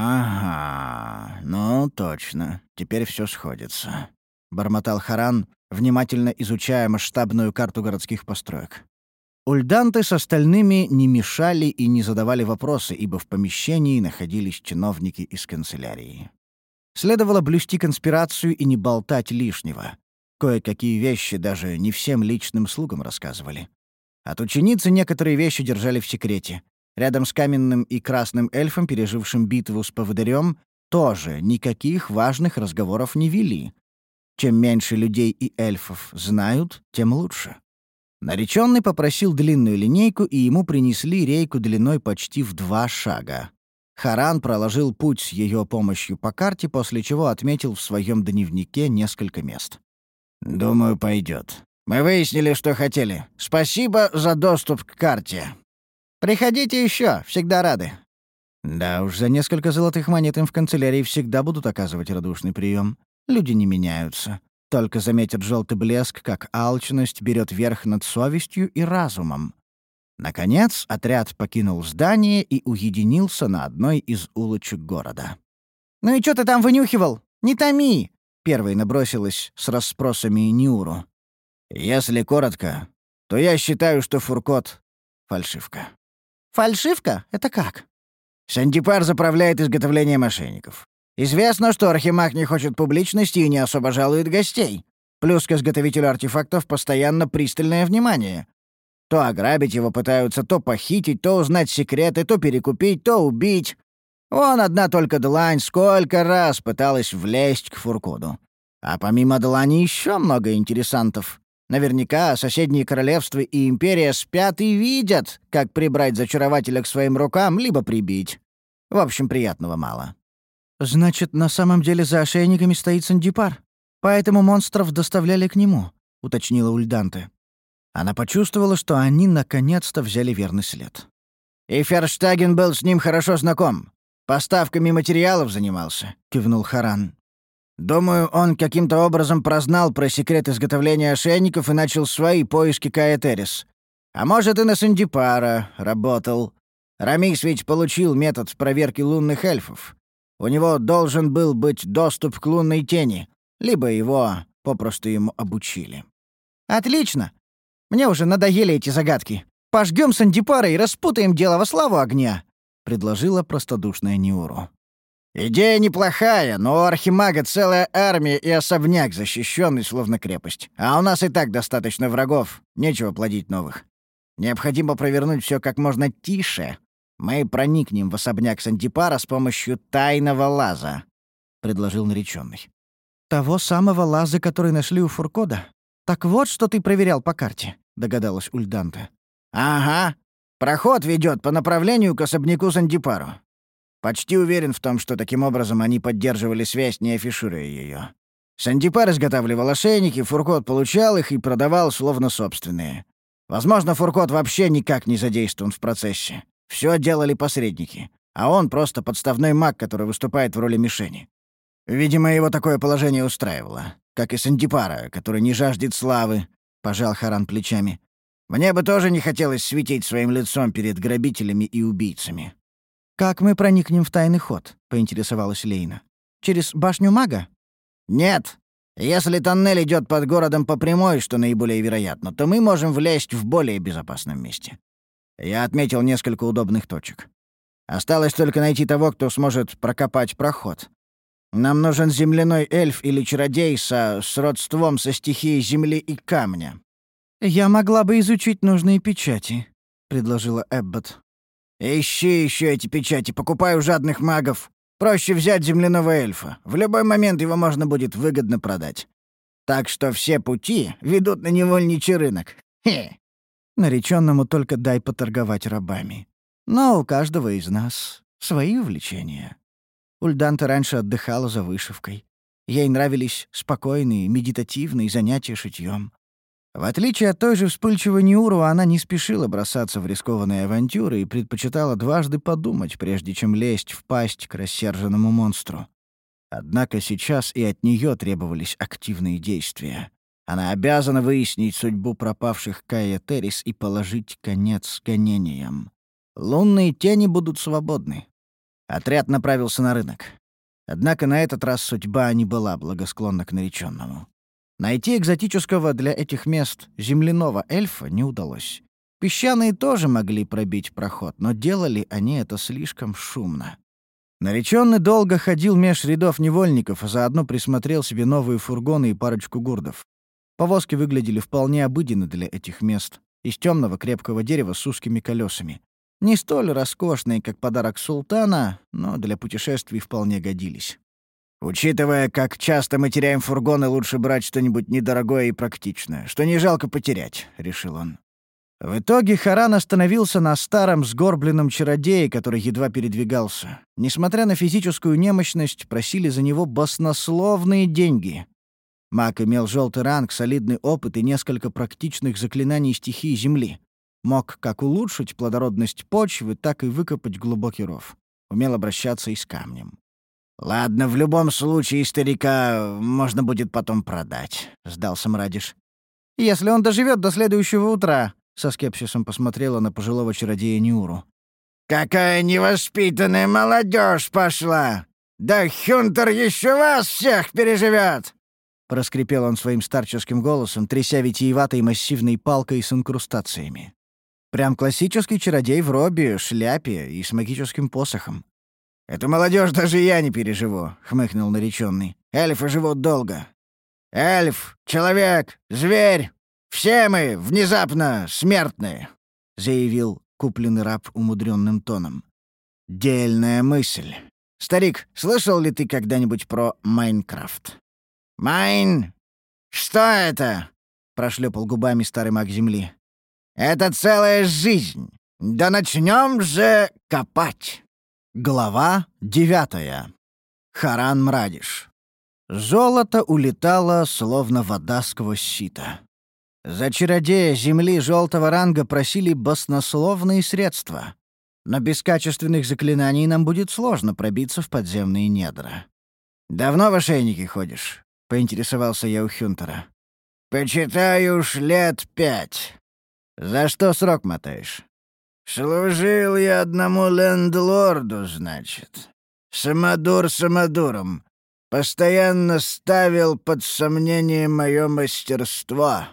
Ага, ну, точно. Теперь все сходится», — бормотал Харан, внимательно изучая масштабную карту городских построек. Ульданты с остальными не мешали и не задавали вопросы, ибо в помещении находились чиновники из канцелярии. Следовало блюсти конспирацию и не болтать лишнего. Кое-какие вещи даже не всем личным слугам рассказывали. От ученицы некоторые вещи держали в секрете. Рядом с каменным и красным эльфом, пережившим битву с поводырем, тоже никаких важных разговоров не вели. Чем меньше людей и эльфов знают, тем лучше. Нареченный попросил длинную линейку, и ему принесли рейку длиной почти в два шага. Харан проложил путь с ее помощью по карте, после чего отметил в своем дневнике несколько мест. «Думаю, пойдет. Мы выяснили, что хотели. Спасибо за доступ к карте. Приходите еще, всегда рады». Да уж, за несколько золотых монет им в канцелярии всегда будут оказывать радушный прием. Люди не меняются. Только заметят желтый блеск, как алчность берет верх над совестью и разумом. Наконец, отряд покинул здание и уединился на одной из улочек города. «Ну и что ты там вынюхивал? Не томи!» — первой набросилась с расспросами Ниуру. «Если коротко, то я считаю, что Фуркот — фальшивка». «Фальшивка? Это как?» «Сандипар заправляет изготовлением мошенников. Известно, что Архимаг не хочет публичности и не особо жалует гостей. Плюс к изготовителю артефактов постоянно пристальное внимание. То ограбить его пытаются, то похитить, то узнать секреты, то перекупить, то убить. Вон одна только Длань сколько раз пыталась влезть к Фуркоду. А помимо Длани еще много интересантов. Наверняка соседние королевства и империя спят и видят, как прибрать зачарователя к своим рукам, либо прибить. В общем, приятного мало». «Значит, на самом деле за ошейниками стоит Сандипар? Поэтому монстров доставляли к нему», — уточнила Ульданте. Она почувствовала, что они наконец-то взяли верный след. «И Ферштаген был с ним хорошо знаком. Поставками материалов занимался», — кивнул Харан. «Думаю, он каким-то образом прознал про секрет изготовления ошейников и начал свои поиски Каэтерис. А может, и на Сандипара работал. Рамис ведь получил метод проверки лунных эльфов. У него должен был быть доступ к лунной тени, либо его попросту ему обучили». «Отлично! Мне уже надоели эти загадки. Пожгем Сандипара и распутаем дело во славу огня», — предложила простодушная Ниуру. «Идея неплохая, но у Архимага целая армия и особняк, защищенный словно крепость. А у нас и так достаточно врагов, нечего плодить новых. Необходимо провернуть все как можно тише. Мы проникнем в особняк Сандипара с помощью тайного лаза», — предложил нареченный. «Того самого лаза, который нашли у Фуркода? Так вот, что ты проверял по карте», — догадалась Ульданте. «Ага. Проход ведет по направлению к особняку Сандипару. Почти уверен в том, что таким образом они поддерживали связь, не афишируя ее. Сандипар изготавливал ошейники, Фуркот получал их и продавал словно собственные. Возможно, Фуркот вообще никак не задействован в процессе. Все делали посредники, а он просто подставной маг, который выступает в роли мишени. Видимо, его такое положение устраивало, как и Сандипара, который не жаждет славы», — пожал Харан плечами. «Мне бы тоже не хотелось светить своим лицом перед грабителями и убийцами». «Как мы проникнем в тайный ход?» — поинтересовалась Лейна. «Через башню мага?» «Нет. Если тоннель идет под городом по прямой, что наиболее вероятно, то мы можем влезть в более безопасном месте». Я отметил несколько удобных точек. Осталось только найти того, кто сможет прокопать проход. Нам нужен земляной эльф или чародей со сродством со стихией земли и камня». «Я могла бы изучить нужные печати», — предложила Эббот. «Ищи еще эти печати, покупай у жадных магов. Проще взять земляного эльфа. В любой момент его можно будет выгодно продать. Так что все пути ведут на невольничий рынок. Хе!» Нареченному только дай поторговать рабами. Но у каждого из нас свои увлечения. Ульданта раньше отдыхала за вышивкой. Ей нравились спокойные, медитативные занятия шитьем. В отличие от той же вспыльчивой Ниуру, она не спешила бросаться в рискованные авантюры и предпочитала дважды подумать, прежде чем лезть в пасть к рассерженному монстру. Однако сейчас и от нее требовались активные действия. Она обязана выяснить судьбу пропавших Кая Террис и положить конец гонениям. Лунные тени будут свободны. Отряд направился на рынок. Однако на этот раз судьба не была благосклонна к нареченному. Найти экзотического для этих мест земляного эльфа не удалось. Песчаные тоже могли пробить проход, но делали они это слишком шумно. Нареченный долго ходил меж рядов невольников, а заодно присмотрел себе новые фургоны и парочку гурдов. Повозки выглядели вполне обыденно для этих мест, из темного крепкого дерева с узкими колесами. Не столь роскошные, как подарок султана, но для путешествий вполне годились. «Учитывая, как часто мы теряем фургоны, лучше брать что-нибудь недорогое и практичное, что не жалко потерять», — решил он. В итоге Харан остановился на старом сгорбленном чародее, который едва передвигался. Несмотря на физическую немощность, просили за него баснословные деньги. Маг имел желтый ранг, солидный опыт и несколько практичных заклинаний стихии земли. Мог как улучшить плодородность почвы, так и выкопать глубокий ров. Умел обращаться и с камнем. «Ладно, в любом случае старика можно будет потом продать», — сдался Мрадиш. «Если он доживет до следующего утра», — со скепсисом посмотрела на пожилого чародея Ниуру. «Какая невоспитанная молодежь пошла! Да Хюнтер еще вас всех переживет!» Проскрипел он своим старческим голосом, тряся витиеватой массивной палкой с инкрустациями. Прям классический чародей в робе, шляпе и с магическим посохом. «Эту молодежь даже я не переживу», — хмыкнул нареченный. «Эльфы живут долго. Эльф, человек, зверь — все мы внезапно смертные», — заявил купленный раб умудренным тоном. «Дельная мысль. Старик, слышал ли ты когда-нибудь про Майнкрафт?» «Майн? Что это?» — прошлепал губами старый маг земли. «Это целая жизнь. Да начнем же копать». Глава девятая. Харан Мрадиш. Золото улетало, словно вода сквозь сито. За чародея земли желтого ранга просили баснословные средства. Но без качественных заклинаний нам будет сложно пробиться в подземные недра. «Давно в ошейнике ходишь?» — поинтересовался я у Хюнтера. «Почитай уж лет пять. За что срок мотаешь?» «Служил я одному лендлорду, значит. Самодур самодуром. Постоянно ставил под сомнение мое мастерство.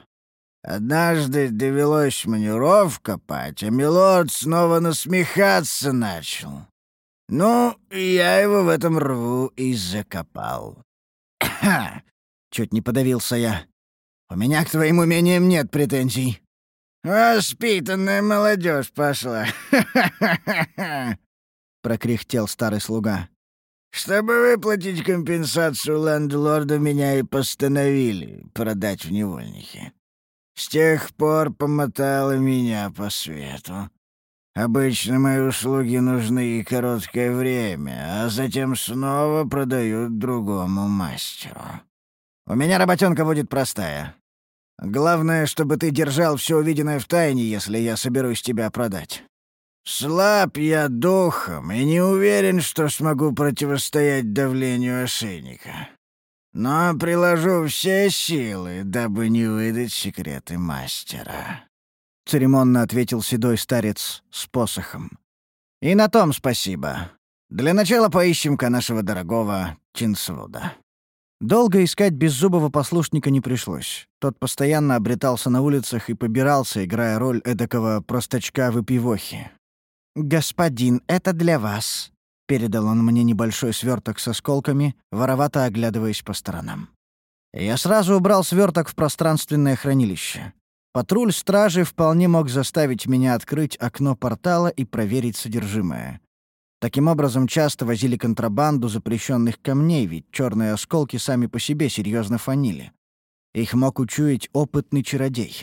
Однажды довелось мне ров копать, а милорд снова насмехаться начал. Ну, я его в этом рву и закопал». «Ха!» — чуть не подавился я. «У меня к твоим умениям нет претензий». «Воспитанная молодежь пошла. Ха-ха-ха-ха!» — прокряхтел старый слуга. «Чтобы выплатить компенсацию лендлорду, меня и постановили продать в невольники. С тех пор помотало меня по свету. Обычно мои услуги нужны и короткое время, а затем снова продают другому мастеру. У меня работенка будет простая. Главное, чтобы ты держал все увиденное в тайне, если я соберусь тебя продать. Слаб я духом и не уверен, что смогу противостоять давлению ошейника. Но приложу все силы, дабы не выдать секреты мастера», — церемонно ответил седой старец с посохом. «И на том спасибо. Для начала поищем-ка нашего дорогого Тинсвуда». Долго искать беззубого послушника не пришлось. Тот постоянно обретался на улицах и побирался, играя роль эдакого простачка-выпивохи. «Господин, это для вас». Передал он мне небольшой сверток с осколками, воровато оглядываясь по сторонам. Я сразу убрал сверток в пространственное хранилище. Патруль стражи вполне мог заставить меня открыть окно портала и проверить содержимое. Таким образом, часто возили контрабанду запрещенных камней, ведь черные осколки сами по себе серьезно фанили. Их мог учуять опытный чародей.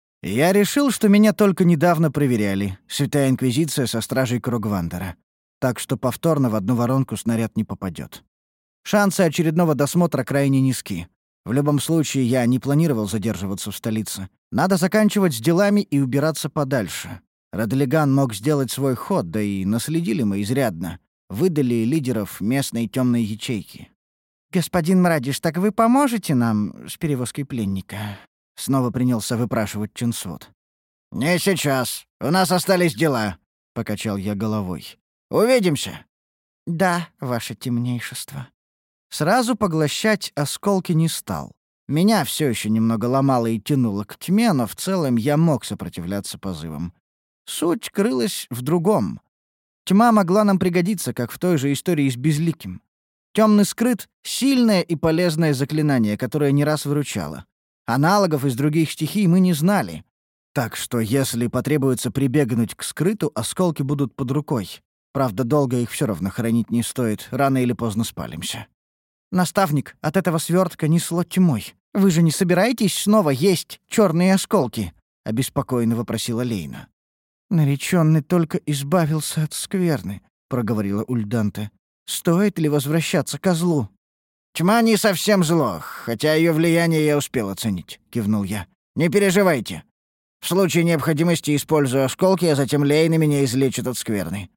Я решил, что меня только недавно проверяли, Святая Инквизиция со стражей Крогвандера. Так что повторно в одну воронку снаряд не попадет. Шансы очередного досмотра крайне низки. В любом случае, я не планировал задерживаться в столице. Надо заканчивать с делами и убираться подальше. Радлиган мог сделать свой ход, да и наследили мы изрядно. Выдали лидеров местной темной ячейки. «Господин Мрадиш, так вы поможете нам с перевозкой пленника?» Снова принялся выпрашивать Чинсвуд. «Не сейчас. У нас остались дела», — покачал я головой. «Увидимся». «Да, ваше темнейшество». Сразу поглощать осколки не стал. Меня все еще немного ломало и тянуло к тьме, но в целом я мог сопротивляться позывам. Суть крылась в другом. Тьма могла нам пригодиться, как в той же истории с Безликим. Темный скрыт — сильное и полезное заклинание, которое не раз выручало. Аналогов из других стихий мы не знали. Так что, если потребуется прибегнуть к скрыту, осколки будут под рукой. Правда, долго их все равно хранить не стоит, рано или поздно спалимся. «Наставник, от этого свертка несло тьмой. Вы же не собираетесь снова есть черные осколки?» — обеспокоенно вопросила Лейна. «Нареченный только избавился от скверны», — проговорила Ульданте. «Стоит ли возвращаться к злу?» «Тьма не совсем зло, хотя ее влияние я успел оценить», — кивнул я. «Не переживайте. В случае необходимости использую осколки, а затем Лейна меня излечит от скверны.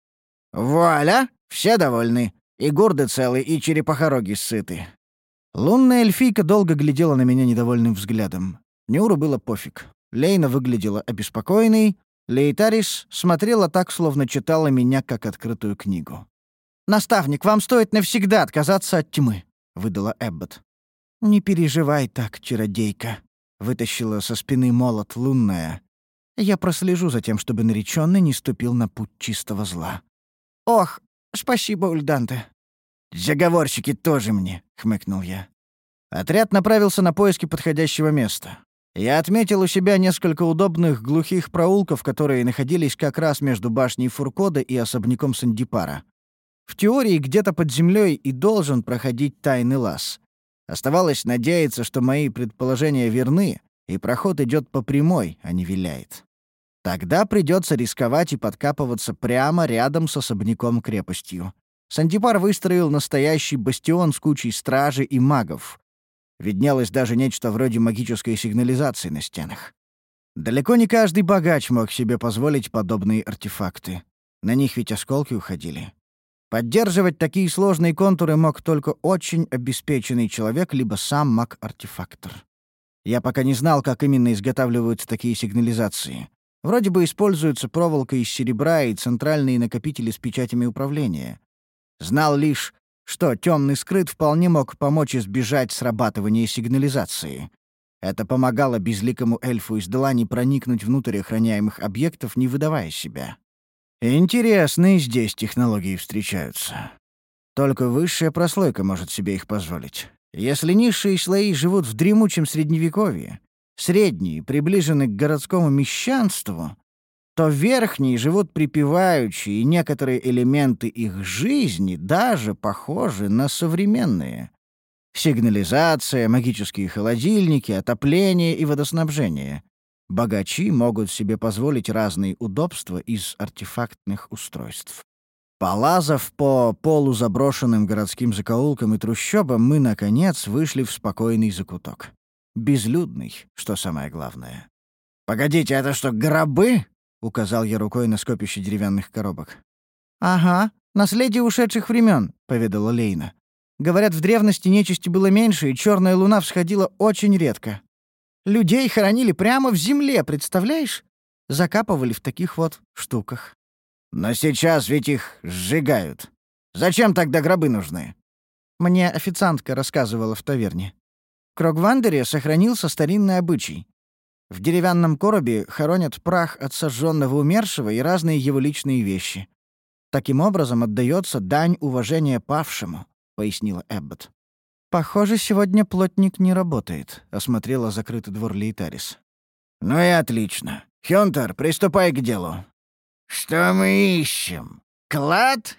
Вуаля! Все довольны. И гурды целы, и черепахороги сыты». Лунная эльфийка долго глядела на меня недовольным взглядом. Нюру было пофиг. Лейна выглядела обеспокоенной. Лейтарис смотрела так, словно читала меня как открытую книгу. «Наставник, вам стоит навсегда отказаться от тьмы», — выдала Эббот. «Не переживай так, чародейка», — вытащила со спины молот лунная. «Я прослежу за тем, чтобы нареченный не ступил на путь чистого зла». «Ох, спасибо, Ульданте». «Заговорщики тоже мне», — хмыкнул я. Отряд направился на поиски подходящего места. Я отметил у себя несколько удобных глухих проулков, которые находились как раз между башней Фуркода и особняком Сандипара. В теории где-то под землей и должен проходить тайный лаз. Оставалось надеяться, что мои предположения верны, и проход идет по прямой, а не виляет. Тогда придется рисковать и подкапываться прямо рядом с особняком-крепостью. Сандипар выстроил настоящий бастион с кучей стражи и магов. Виднелось даже нечто вроде магической сигнализации на стенах. Далеко не каждый богач мог себе позволить подобные артефакты. На них ведь осколки уходили. Поддерживать такие сложные контуры мог только очень обеспеченный человек, либо сам маг-артефактор. Я пока не знал, как именно изготавливаются такие сигнализации. Вроде бы используются проволока из серебра и центральные накопители с печатями управления. Знал лишь, что темный скрыт вполне мог помочь избежать срабатывания сигнализации. Это помогало безликому эльфу из Длани проникнуть внутрь охраняемых объектов, не выдавая себя. Интересные здесь технологии встречаются. Только высшая прослойка может себе их позволить. Если низшие слои живут в дремучем средневековье, средние приближены к городскому мещанству, то верхние живут припеваючи, и некоторые элементы их жизни даже похожи на современные. Сигнализация, магические холодильники, отопление и водоснабжение. Богачи могут себе позволить разные удобства из артефактных устройств. Полазав по полузаброшенным городским закоулкам и трущобам, мы, наконец, вышли в спокойный закуток. Безлюдный, что самое главное. «Погодите, это что, гробы?» — указал я рукой на скопище деревянных коробок. «Ага, наследие ушедших времен», — поведала Лейна. «Говорят, в древности нечисти было меньше, и черная луна всходила очень редко. Людей хоронили прямо в земле, представляешь? Закапывали в таких вот штуках». «Но сейчас ведь их сжигают. Зачем тогда гробы нужны?» Мне официантка рассказывала в таверне. В Крогвандере сохранился старинный обычай. В деревянном коробе хоронят прах от сожженного умершего и разные его личные вещи. Таким образом отдается дань уважения павшему», — пояснила Эббот. «Похоже, сегодня плотник не работает», — осмотрела закрытый двор Лейтарис. «Ну и отлично. Хюнтер, приступай к делу». «Что мы ищем? Клад?»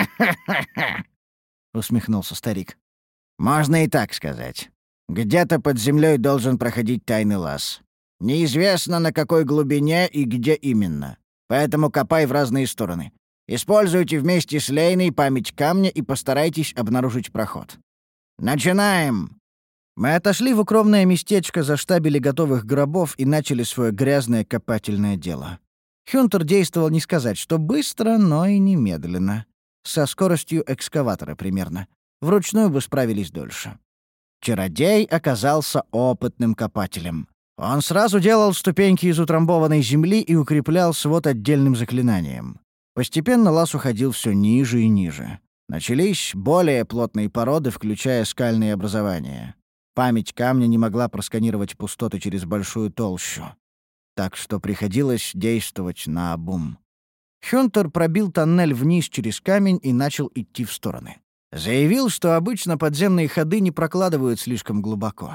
— усмехнулся старик. «Можно и так сказать. Где-то под землей должен проходить тайный лаз. Неизвестно, на какой глубине и где именно. Поэтому копай в разные стороны. Используйте вместе с Лейной память камня и постарайтесь обнаружить проход. Начинаем!» Мы отошли в укромное местечко за штабели готовых гробов и начали свое грязное копательное дело. Хюнтер действовал не сказать, что быстро, но и немедленно. Со скоростью экскаватора примерно. Вручную бы справились дольше. Чародей оказался опытным копателем. Он сразу делал ступеньки из утрамбованной земли и укреплял свод отдельным заклинанием. Постепенно лаз уходил все ниже и ниже. Начались более плотные породы, включая скальные образования. Память камня не могла просканировать пустоты через большую толщу. Так что приходилось действовать наобум. Хюнтер пробил тоннель вниз через камень и начал идти в стороны. Заявил, что обычно подземные ходы не прокладывают слишком глубоко.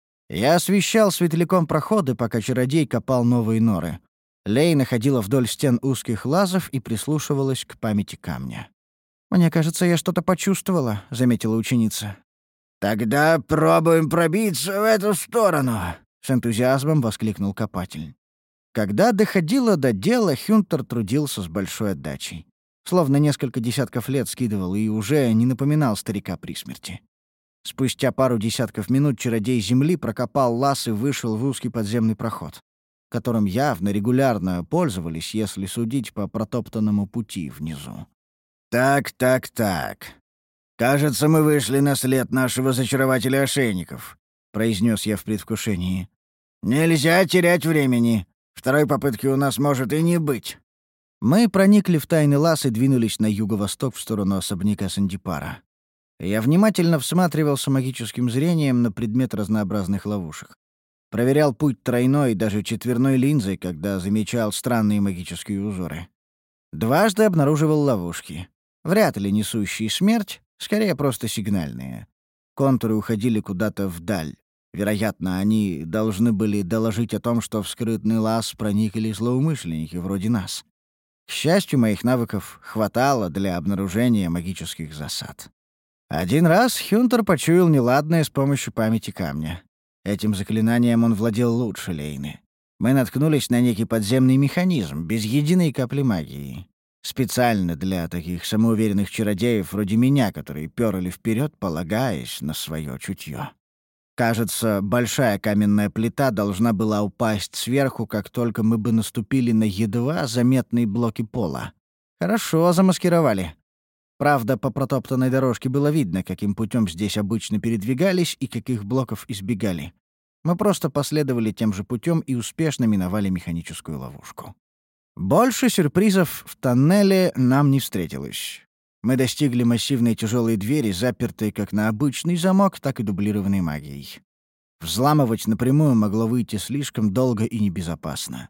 Я освещал светляком проходы, пока чародей копал новые норы. Лейна ходила вдоль стен узких лазов и прислушивалась к памяти камня. «Мне кажется, я что-то почувствовала», — заметила ученица. «Тогда пробуем пробиться в эту сторону», — с энтузиазмом воскликнул копатель. Когда доходило до дела, Хюнтер трудился с большой отдачей. Словно несколько десятков лет скидывал и уже не напоминал старика при смерти. Спустя пару десятков минут чародей земли прокопал лаз и вышел в узкий подземный проход, которым явно регулярно пользовались, если судить по протоптанному пути внизу. «Так, так, так. Кажется, мы вышли на след нашего зачарователя ошейников», — произнес я в предвкушении. «Нельзя терять времени. Второй попытки у нас может и не быть». Мы проникли в тайный лаз и двинулись на юго-восток в сторону особняка Сандипара. Я внимательно всматривался магическим зрением на предмет разнообразных ловушек. Проверял путь тройной и даже четверной линзой, когда замечал странные магические узоры. Дважды обнаруживал ловушки. Вряд ли несущие смерть, скорее просто сигнальные. Контуры уходили куда-то вдаль. Вероятно, они должны были доложить о том, что в скрытный лаз проникли злоумышленники вроде нас. К счастью, моих навыков хватало для обнаружения магических засад. Один раз Хюнтер почуял неладное с помощью памяти камня. Этим заклинанием он владел лучше Лейны. Мы наткнулись на некий подземный механизм, без единой капли магии. Специально для таких самоуверенных чародеев вроде меня, которые пёрли вперед, полагаясь на свое чутье. Кажется, большая каменная плита должна была упасть сверху, как только мы бы наступили на едва заметные блоки пола. Хорошо замаскировали. Правда, по протоптанной дорожке было видно, каким путем здесь обычно передвигались и каких блоков избегали. Мы просто последовали тем же путем и успешно миновали механическую ловушку. Больше сюрпризов в тоннеле нам не встретилось. Мы достигли массивной тяжелой двери, запертой как на обычный замок, так и дублированной магией. Взламывать напрямую могло выйти слишком долго и небезопасно.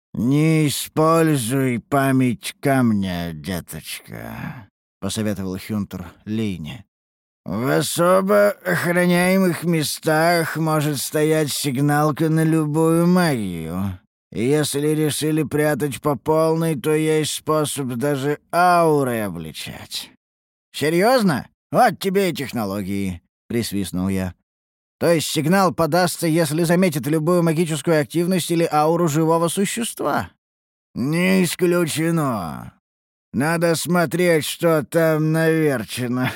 «Не используй память камня, деточка», — посоветовал Хюнтер Лейне. «В особо охраняемых местах может стоять сигналка на любую магию. И если решили прятать по полной, то есть способ даже ауры обличать». «Серьезно? Вот тебе и технологии», — присвистнул я. «То есть сигнал подастся, если заметит любую магическую активность или ауру живого существа?» «Не исключено. Надо смотреть, что там наверчено»,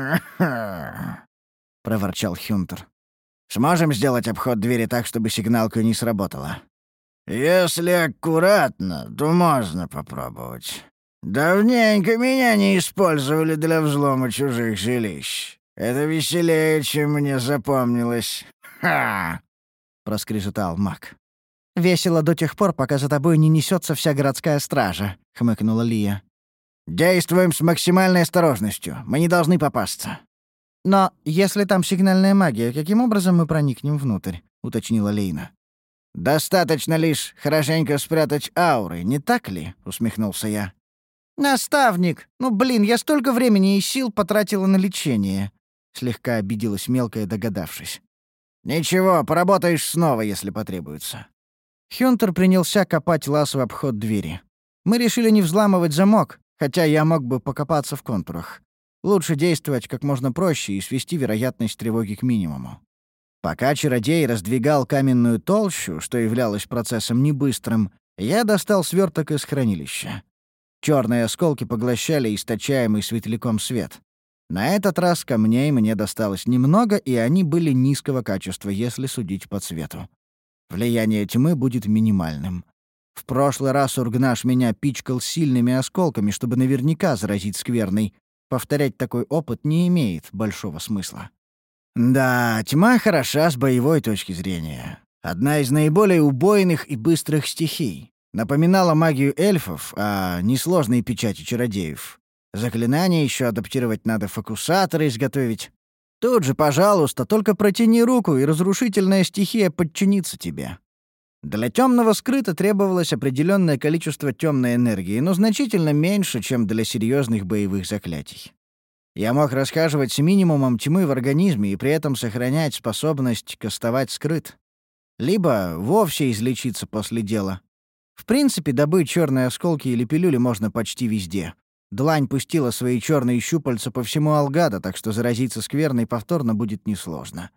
— проворчал Хюнтер. «Сможем сделать обход двери так, чтобы сигналка не сработала?» «Если аккуратно, то можно попробовать. Давненько меня не использовали для взлома чужих жилищ. Это веселее, чем мне запомнилось. Ха!» — проскрежетал маг. «Весело до тех пор, пока за тобой не несется вся городская стража», — хмыкнула Лия. «Действуем с максимальной осторожностью. Мы не должны попасться». «Но если там сигнальная магия, каким образом мы проникнем внутрь?» — уточнила Лейна. «Достаточно лишь хорошенько спрятать ауры, не так ли?» — усмехнулся я. «Наставник! Ну, блин, я столько времени и сил потратила на лечение!» Слегка обиделась мелкая, догадавшись. «Ничего, поработаешь снова, если потребуется». Хюнтер принялся копать лаз в обход двери. Мы решили не взламывать замок, хотя я мог бы покопаться в контурах. Лучше действовать как можно проще и свести вероятность тревоги к минимуму. Пока чародей раздвигал каменную толщу, что являлось процессом небыстрым, я достал сверток из хранилища. Черные осколки поглощали источаемый светляком свет. На этот раз камней мне досталось немного, и они были низкого качества, если судить по цвету. Влияние тьмы будет минимальным. В прошлый раз Ургнаш меня пичкал сильными осколками, чтобы наверняка заразить скверной. Повторять такой опыт не имеет большого смысла. Да, тьма хороша с боевой точки зрения. Одна из наиболее убойных и быстрых стихий. Напоминала магию эльфов, а не сложные печати чародеев. Заклинания еще адаптировать надо, фокусаторы изготовить. Тут же, пожалуйста, только протяни руку, и разрушительная стихия подчинится тебе. Для темного скрыта требовалось определенное количество темной энергии, но значительно меньше, чем для серьезных боевых заклятий. Я мог расхаживать с минимумом тьмы в организме и при этом сохранять способность кастовать скрыт. Либо вовсе излечиться после дела. В принципе, добыть черные осколки или пилюли можно почти везде. Длань пустила свои черные щупальца по всему Алгада, так что заразиться скверной повторно будет несложно.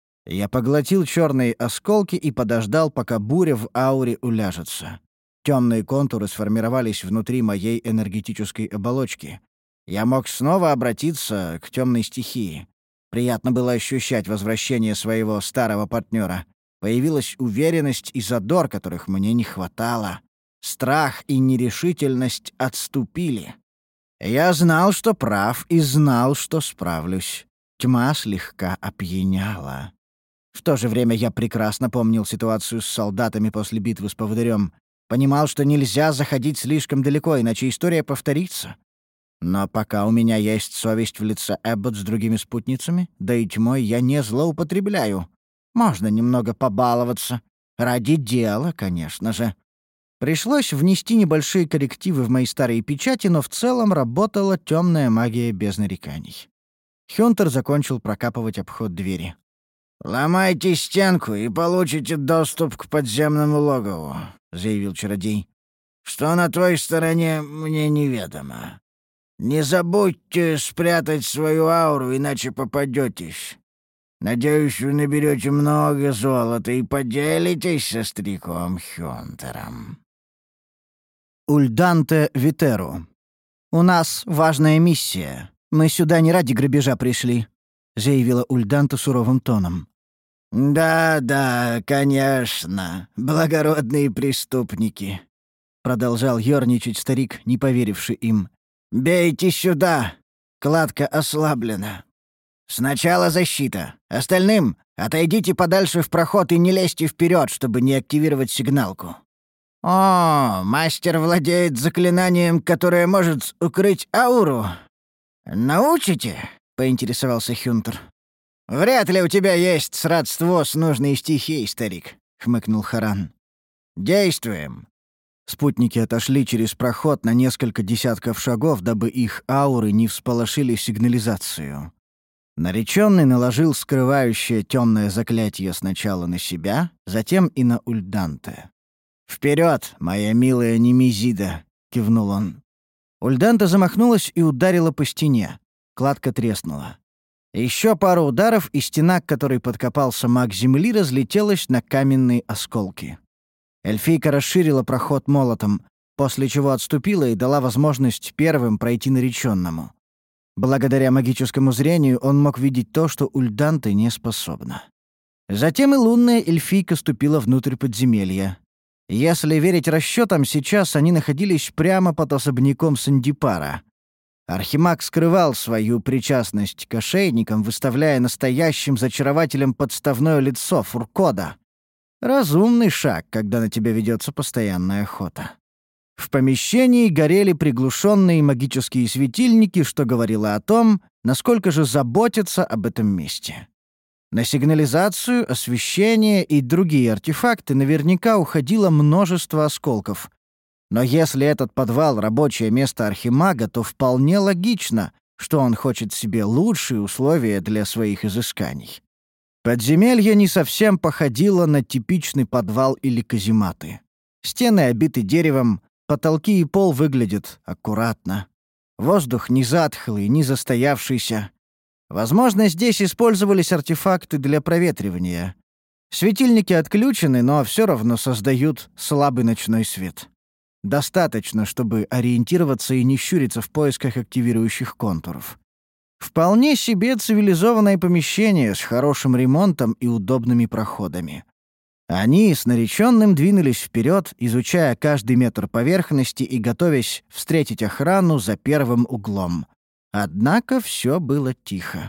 Я поглотил черные осколки и подождал, пока буря в ауре уляжется. Темные контуры сформировались внутри моей энергетической оболочки. Я мог снова обратиться к темной стихии. Приятно было ощущать возвращение своего старого партнера. Появилась уверенность и задор, которых мне не хватало. Страх и нерешительность отступили. Я знал, что прав, и знал, что справлюсь. Тьма слегка опьяняла. В то же время я прекрасно помнил ситуацию с солдатами после битвы с поводырем. Понимал, что нельзя заходить слишком далеко, иначе история повторится. Но пока у меня есть совесть в лице Эббот с другими спутницами, да и тьмой я не злоупотребляю. Можно немного побаловаться. Ради дела, конечно же. Пришлось внести небольшие коррективы в мои старые печати, но в целом работала темная магия без нареканий. Хюнтер закончил прокапывать обход двери. «Ломайте стенку и получите доступ к подземному логову», — заявил чародей. «Что на твоей стороне, мне неведомо. Не забудьте спрятать свою ауру, иначе попадетесь. Надеюсь, вы наберете много золота и поделитесь со стариком Хюнтером». Ульданте Витеру. «У нас важная миссия. Мы сюда не ради грабежа пришли», — заявила Ульданте суровым тоном. «Да-да, конечно, благородные преступники», — продолжал ёрничать старик, не поверивший им. «Бейте сюда! Кладка ослаблена. Сначала защита. Остальным отойдите подальше в проход и не лезьте вперед, чтобы не активировать сигналку». «О, мастер владеет заклинанием, которое может укрыть ауру. Научите?» — поинтересовался Хюнтер. «Вряд ли у тебя есть сродство с нужной стихией, старик», — хмыкнул Харан. «Действуем». Спутники отошли через проход на несколько десятков шагов, дабы их ауры не всполошили сигнализацию. Нареченный наложил скрывающее темное заклятие сначала на себя, затем и на Ульданте. «Вперед, моя милая Немезида!» — кивнул он. Ульданте замахнулась и ударила по стене. Кладка треснула. Еще пару ударов, и стена, к которой подкопался маг земли, разлетелась на каменные осколки. Эльфийка расширила проход молотом, после чего отступила и дала возможность первым пройти нареченному. Благодаря магическому зрению он мог видеть то, что Ульданте не способна. Затем и лунная эльфийка ступила внутрь подземелья. Если верить расчетам, сейчас они находились прямо под особняком Сандипара. Архимаг скрывал свою причастность к ошейникам, выставляя настоящим зачарователем подставное лицо Фуркода. Разумный шаг, когда на тебя ведется постоянная охота. В помещении горели приглушенные магические светильники, что говорило о том, насколько же заботятся об этом месте. На сигнализацию, освещение и другие артефакты наверняка уходило множество осколков. Но если этот подвал — рабочее место архимага, то вполне логично, что он хочет себе лучшие условия для своих изысканий. Подземелье не совсем походило на типичный подвал или казематы. Стены обиты деревом, потолки и пол выглядят аккуратно. Воздух не затхлый, не застоявшийся. Возможно, здесь использовались артефакты для проветривания. Светильники отключены, но все равно создают слабый ночной свет. Достаточно, чтобы ориентироваться и не щуриться в поисках активирующих контуров. Вполне себе цивилизованное помещение с хорошим ремонтом и удобными проходами. Они с нареченным двинулись вперед, изучая каждый метр поверхности и готовясь встретить охрану за первым углом. Однако все было тихо.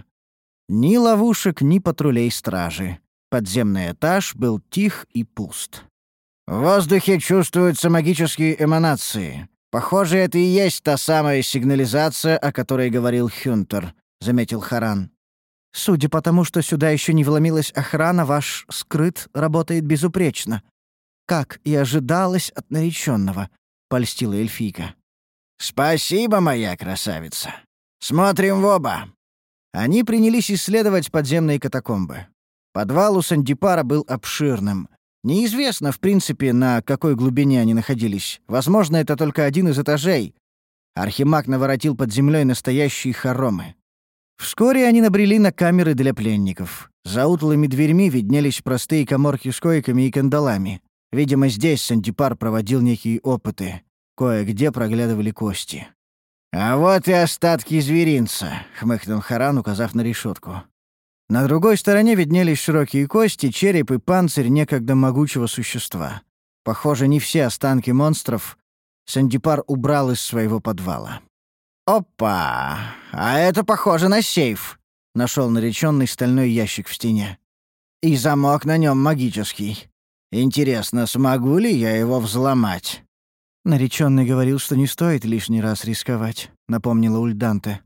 Ни ловушек, ни патрулей стражи. Подземный этаж был тих и пуст. В воздухе чувствуются магические эманации. Похоже, это и есть та самая сигнализация, о которой говорил Хюнтер, — заметил Харан. Судя по тому, что сюда еще не вломилась охрана, ваш скрыт работает безупречно. Как и ожидалось от нареченного, — польстила эльфийка. «Спасибо, моя красавица. Смотрим в оба». Они принялись исследовать подземные катакомбы. Подвал у Сандипара был обширным. Неизвестно, в принципе, на какой глубине они находились. Возможно, это только один из этажей. Архимаг наворотил под землей настоящие хоромы. Вскоре они набрели на камеры для пленников. За утлыми дверьми виднелись простые каморки с койками и кандалами. Видимо, здесь Сандипар проводил некие опыты. Кое-где проглядывали кости. «А вот и остатки зверинца», — хмыкнул Харан, указав на решетку. На другой стороне виднелись широкие кости, череп и панцирь некогда могучего существа. Похоже, не все останки монстров Сандипар убрал из своего подвала. «Опа! А это похоже на сейф!» — нашел нареченный стальной ящик в стене. «И замок на нем магический. Интересно, смогу ли я его взломать?» Нареченный говорил, что не стоит лишний раз рисковать, — напомнила Ульданте.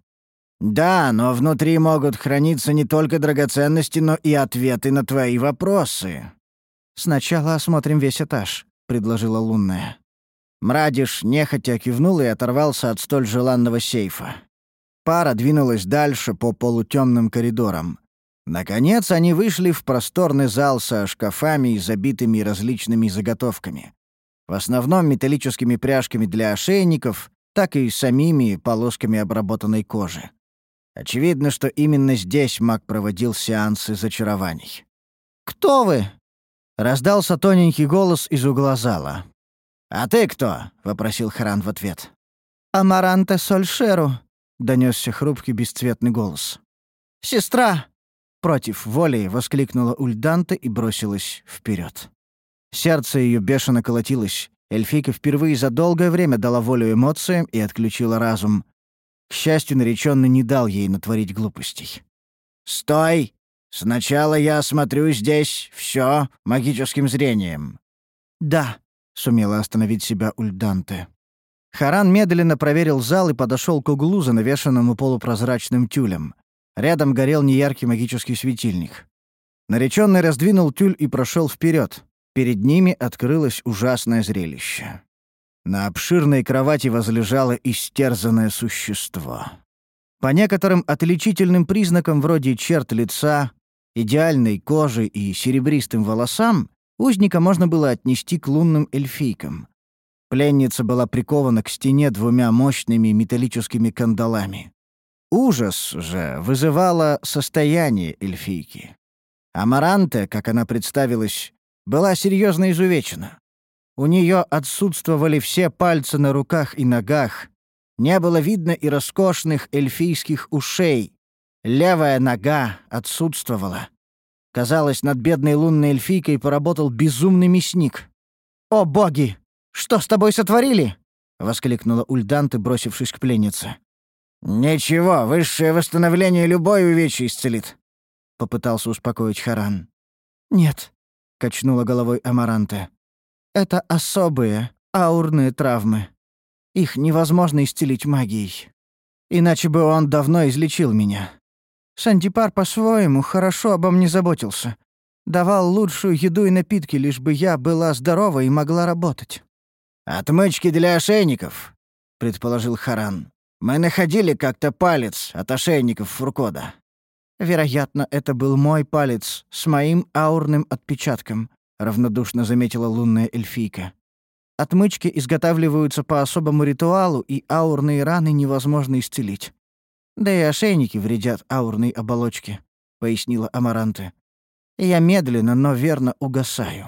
«Да, но внутри могут храниться не только драгоценности, но и ответы на твои вопросы». «Сначала осмотрим весь этаж», — предложила Лунная. Мрадиш нехотя кивнул и оторвался от столь желанного сейфа. Пара двинулась дальше по полутемным коридорам. Наконец они вышли в просторный зал со шкафами, забитыми различными заготовками. В основном металлическими пряжками для ошейников, так и самими полосками обработанной кожи. Очевидно, что именно здесь маг проводил сеансы зачарований. «Кто вы?» — раздался тоненький голос из угла зала. «А ты кто?» — вопросил Харан в ответ. «Амаранте Сольшеру», — донесся хрупкий бесцветный голос. «Сестра!» — против воли воскликнула Ульданте и бросилась вперед. Сердце ее бешено колотилось. Эльфийка впервые за долгое время дала волю эмоциям и отключила разум. К счастью, нареченный не дал ей натворить глупостей. «Стой! Сначала я осмотрю здесь все магическим зрением». «Да», — сумела остановить себя Ульданте. Харан медленно проверил зал и подошел к углу, занавешенному полупрозрачным тюлем. Рядом горел неяркий магический светильник. Нареченный раздвинул тюль и прошел вперед. Перед ними открылось ужасное зрелище. На обширной кровати возлежало истерзанное существо. По некоторым отличительным признакам вроде черт лица, идеальной кожи и серебристым волосам узника можно было отнести к лунным эльфийкам. Пленница была прикована к стене двумя мощными металлическими кандалами. Ужас же вызывало состояние эльфийки. Амаранте, как она представилась, была серьезно изувечена. У нее отсутствовали все пальцы на руках и ногах. Не было видно и роскошных эльфийских ушей. Левая нога отсутствовала. Казалось, над бедной лунной эльфийкой поработал безумный мясник. «О, боги! Что с тобой сотворили?» — воскликнула Ульданте, бросившись к пленнице. «Ничего, высшее восстановление любой увечье исцелит», — попытался успокоить Харан. «Нет», — качнула головой Амаранте. «Это особые, аурные травмы. Их невозможно исцелить магией. Иначе бы он давно излечил меня. Сандипар по-своему хорошо обо мне заботился. Давал лучшую еду и напитки, лишь бы я была здорова и могла работать». «Отмычки для ошейников», — предположил Харан. «Мы находили как-то палец от ошейников Фуркода». «Вероятно, это был мой палец с моим аурным отпечатком», — равнодушно заметила лунная эльфийка. «Отмычки изготавливаются по особому ритуалу, и аурные раны невозможно исцелить. Да и ошейники вредят аурной оболочке», — пояснила Амаранте. «Я медленно, но верно угасаю».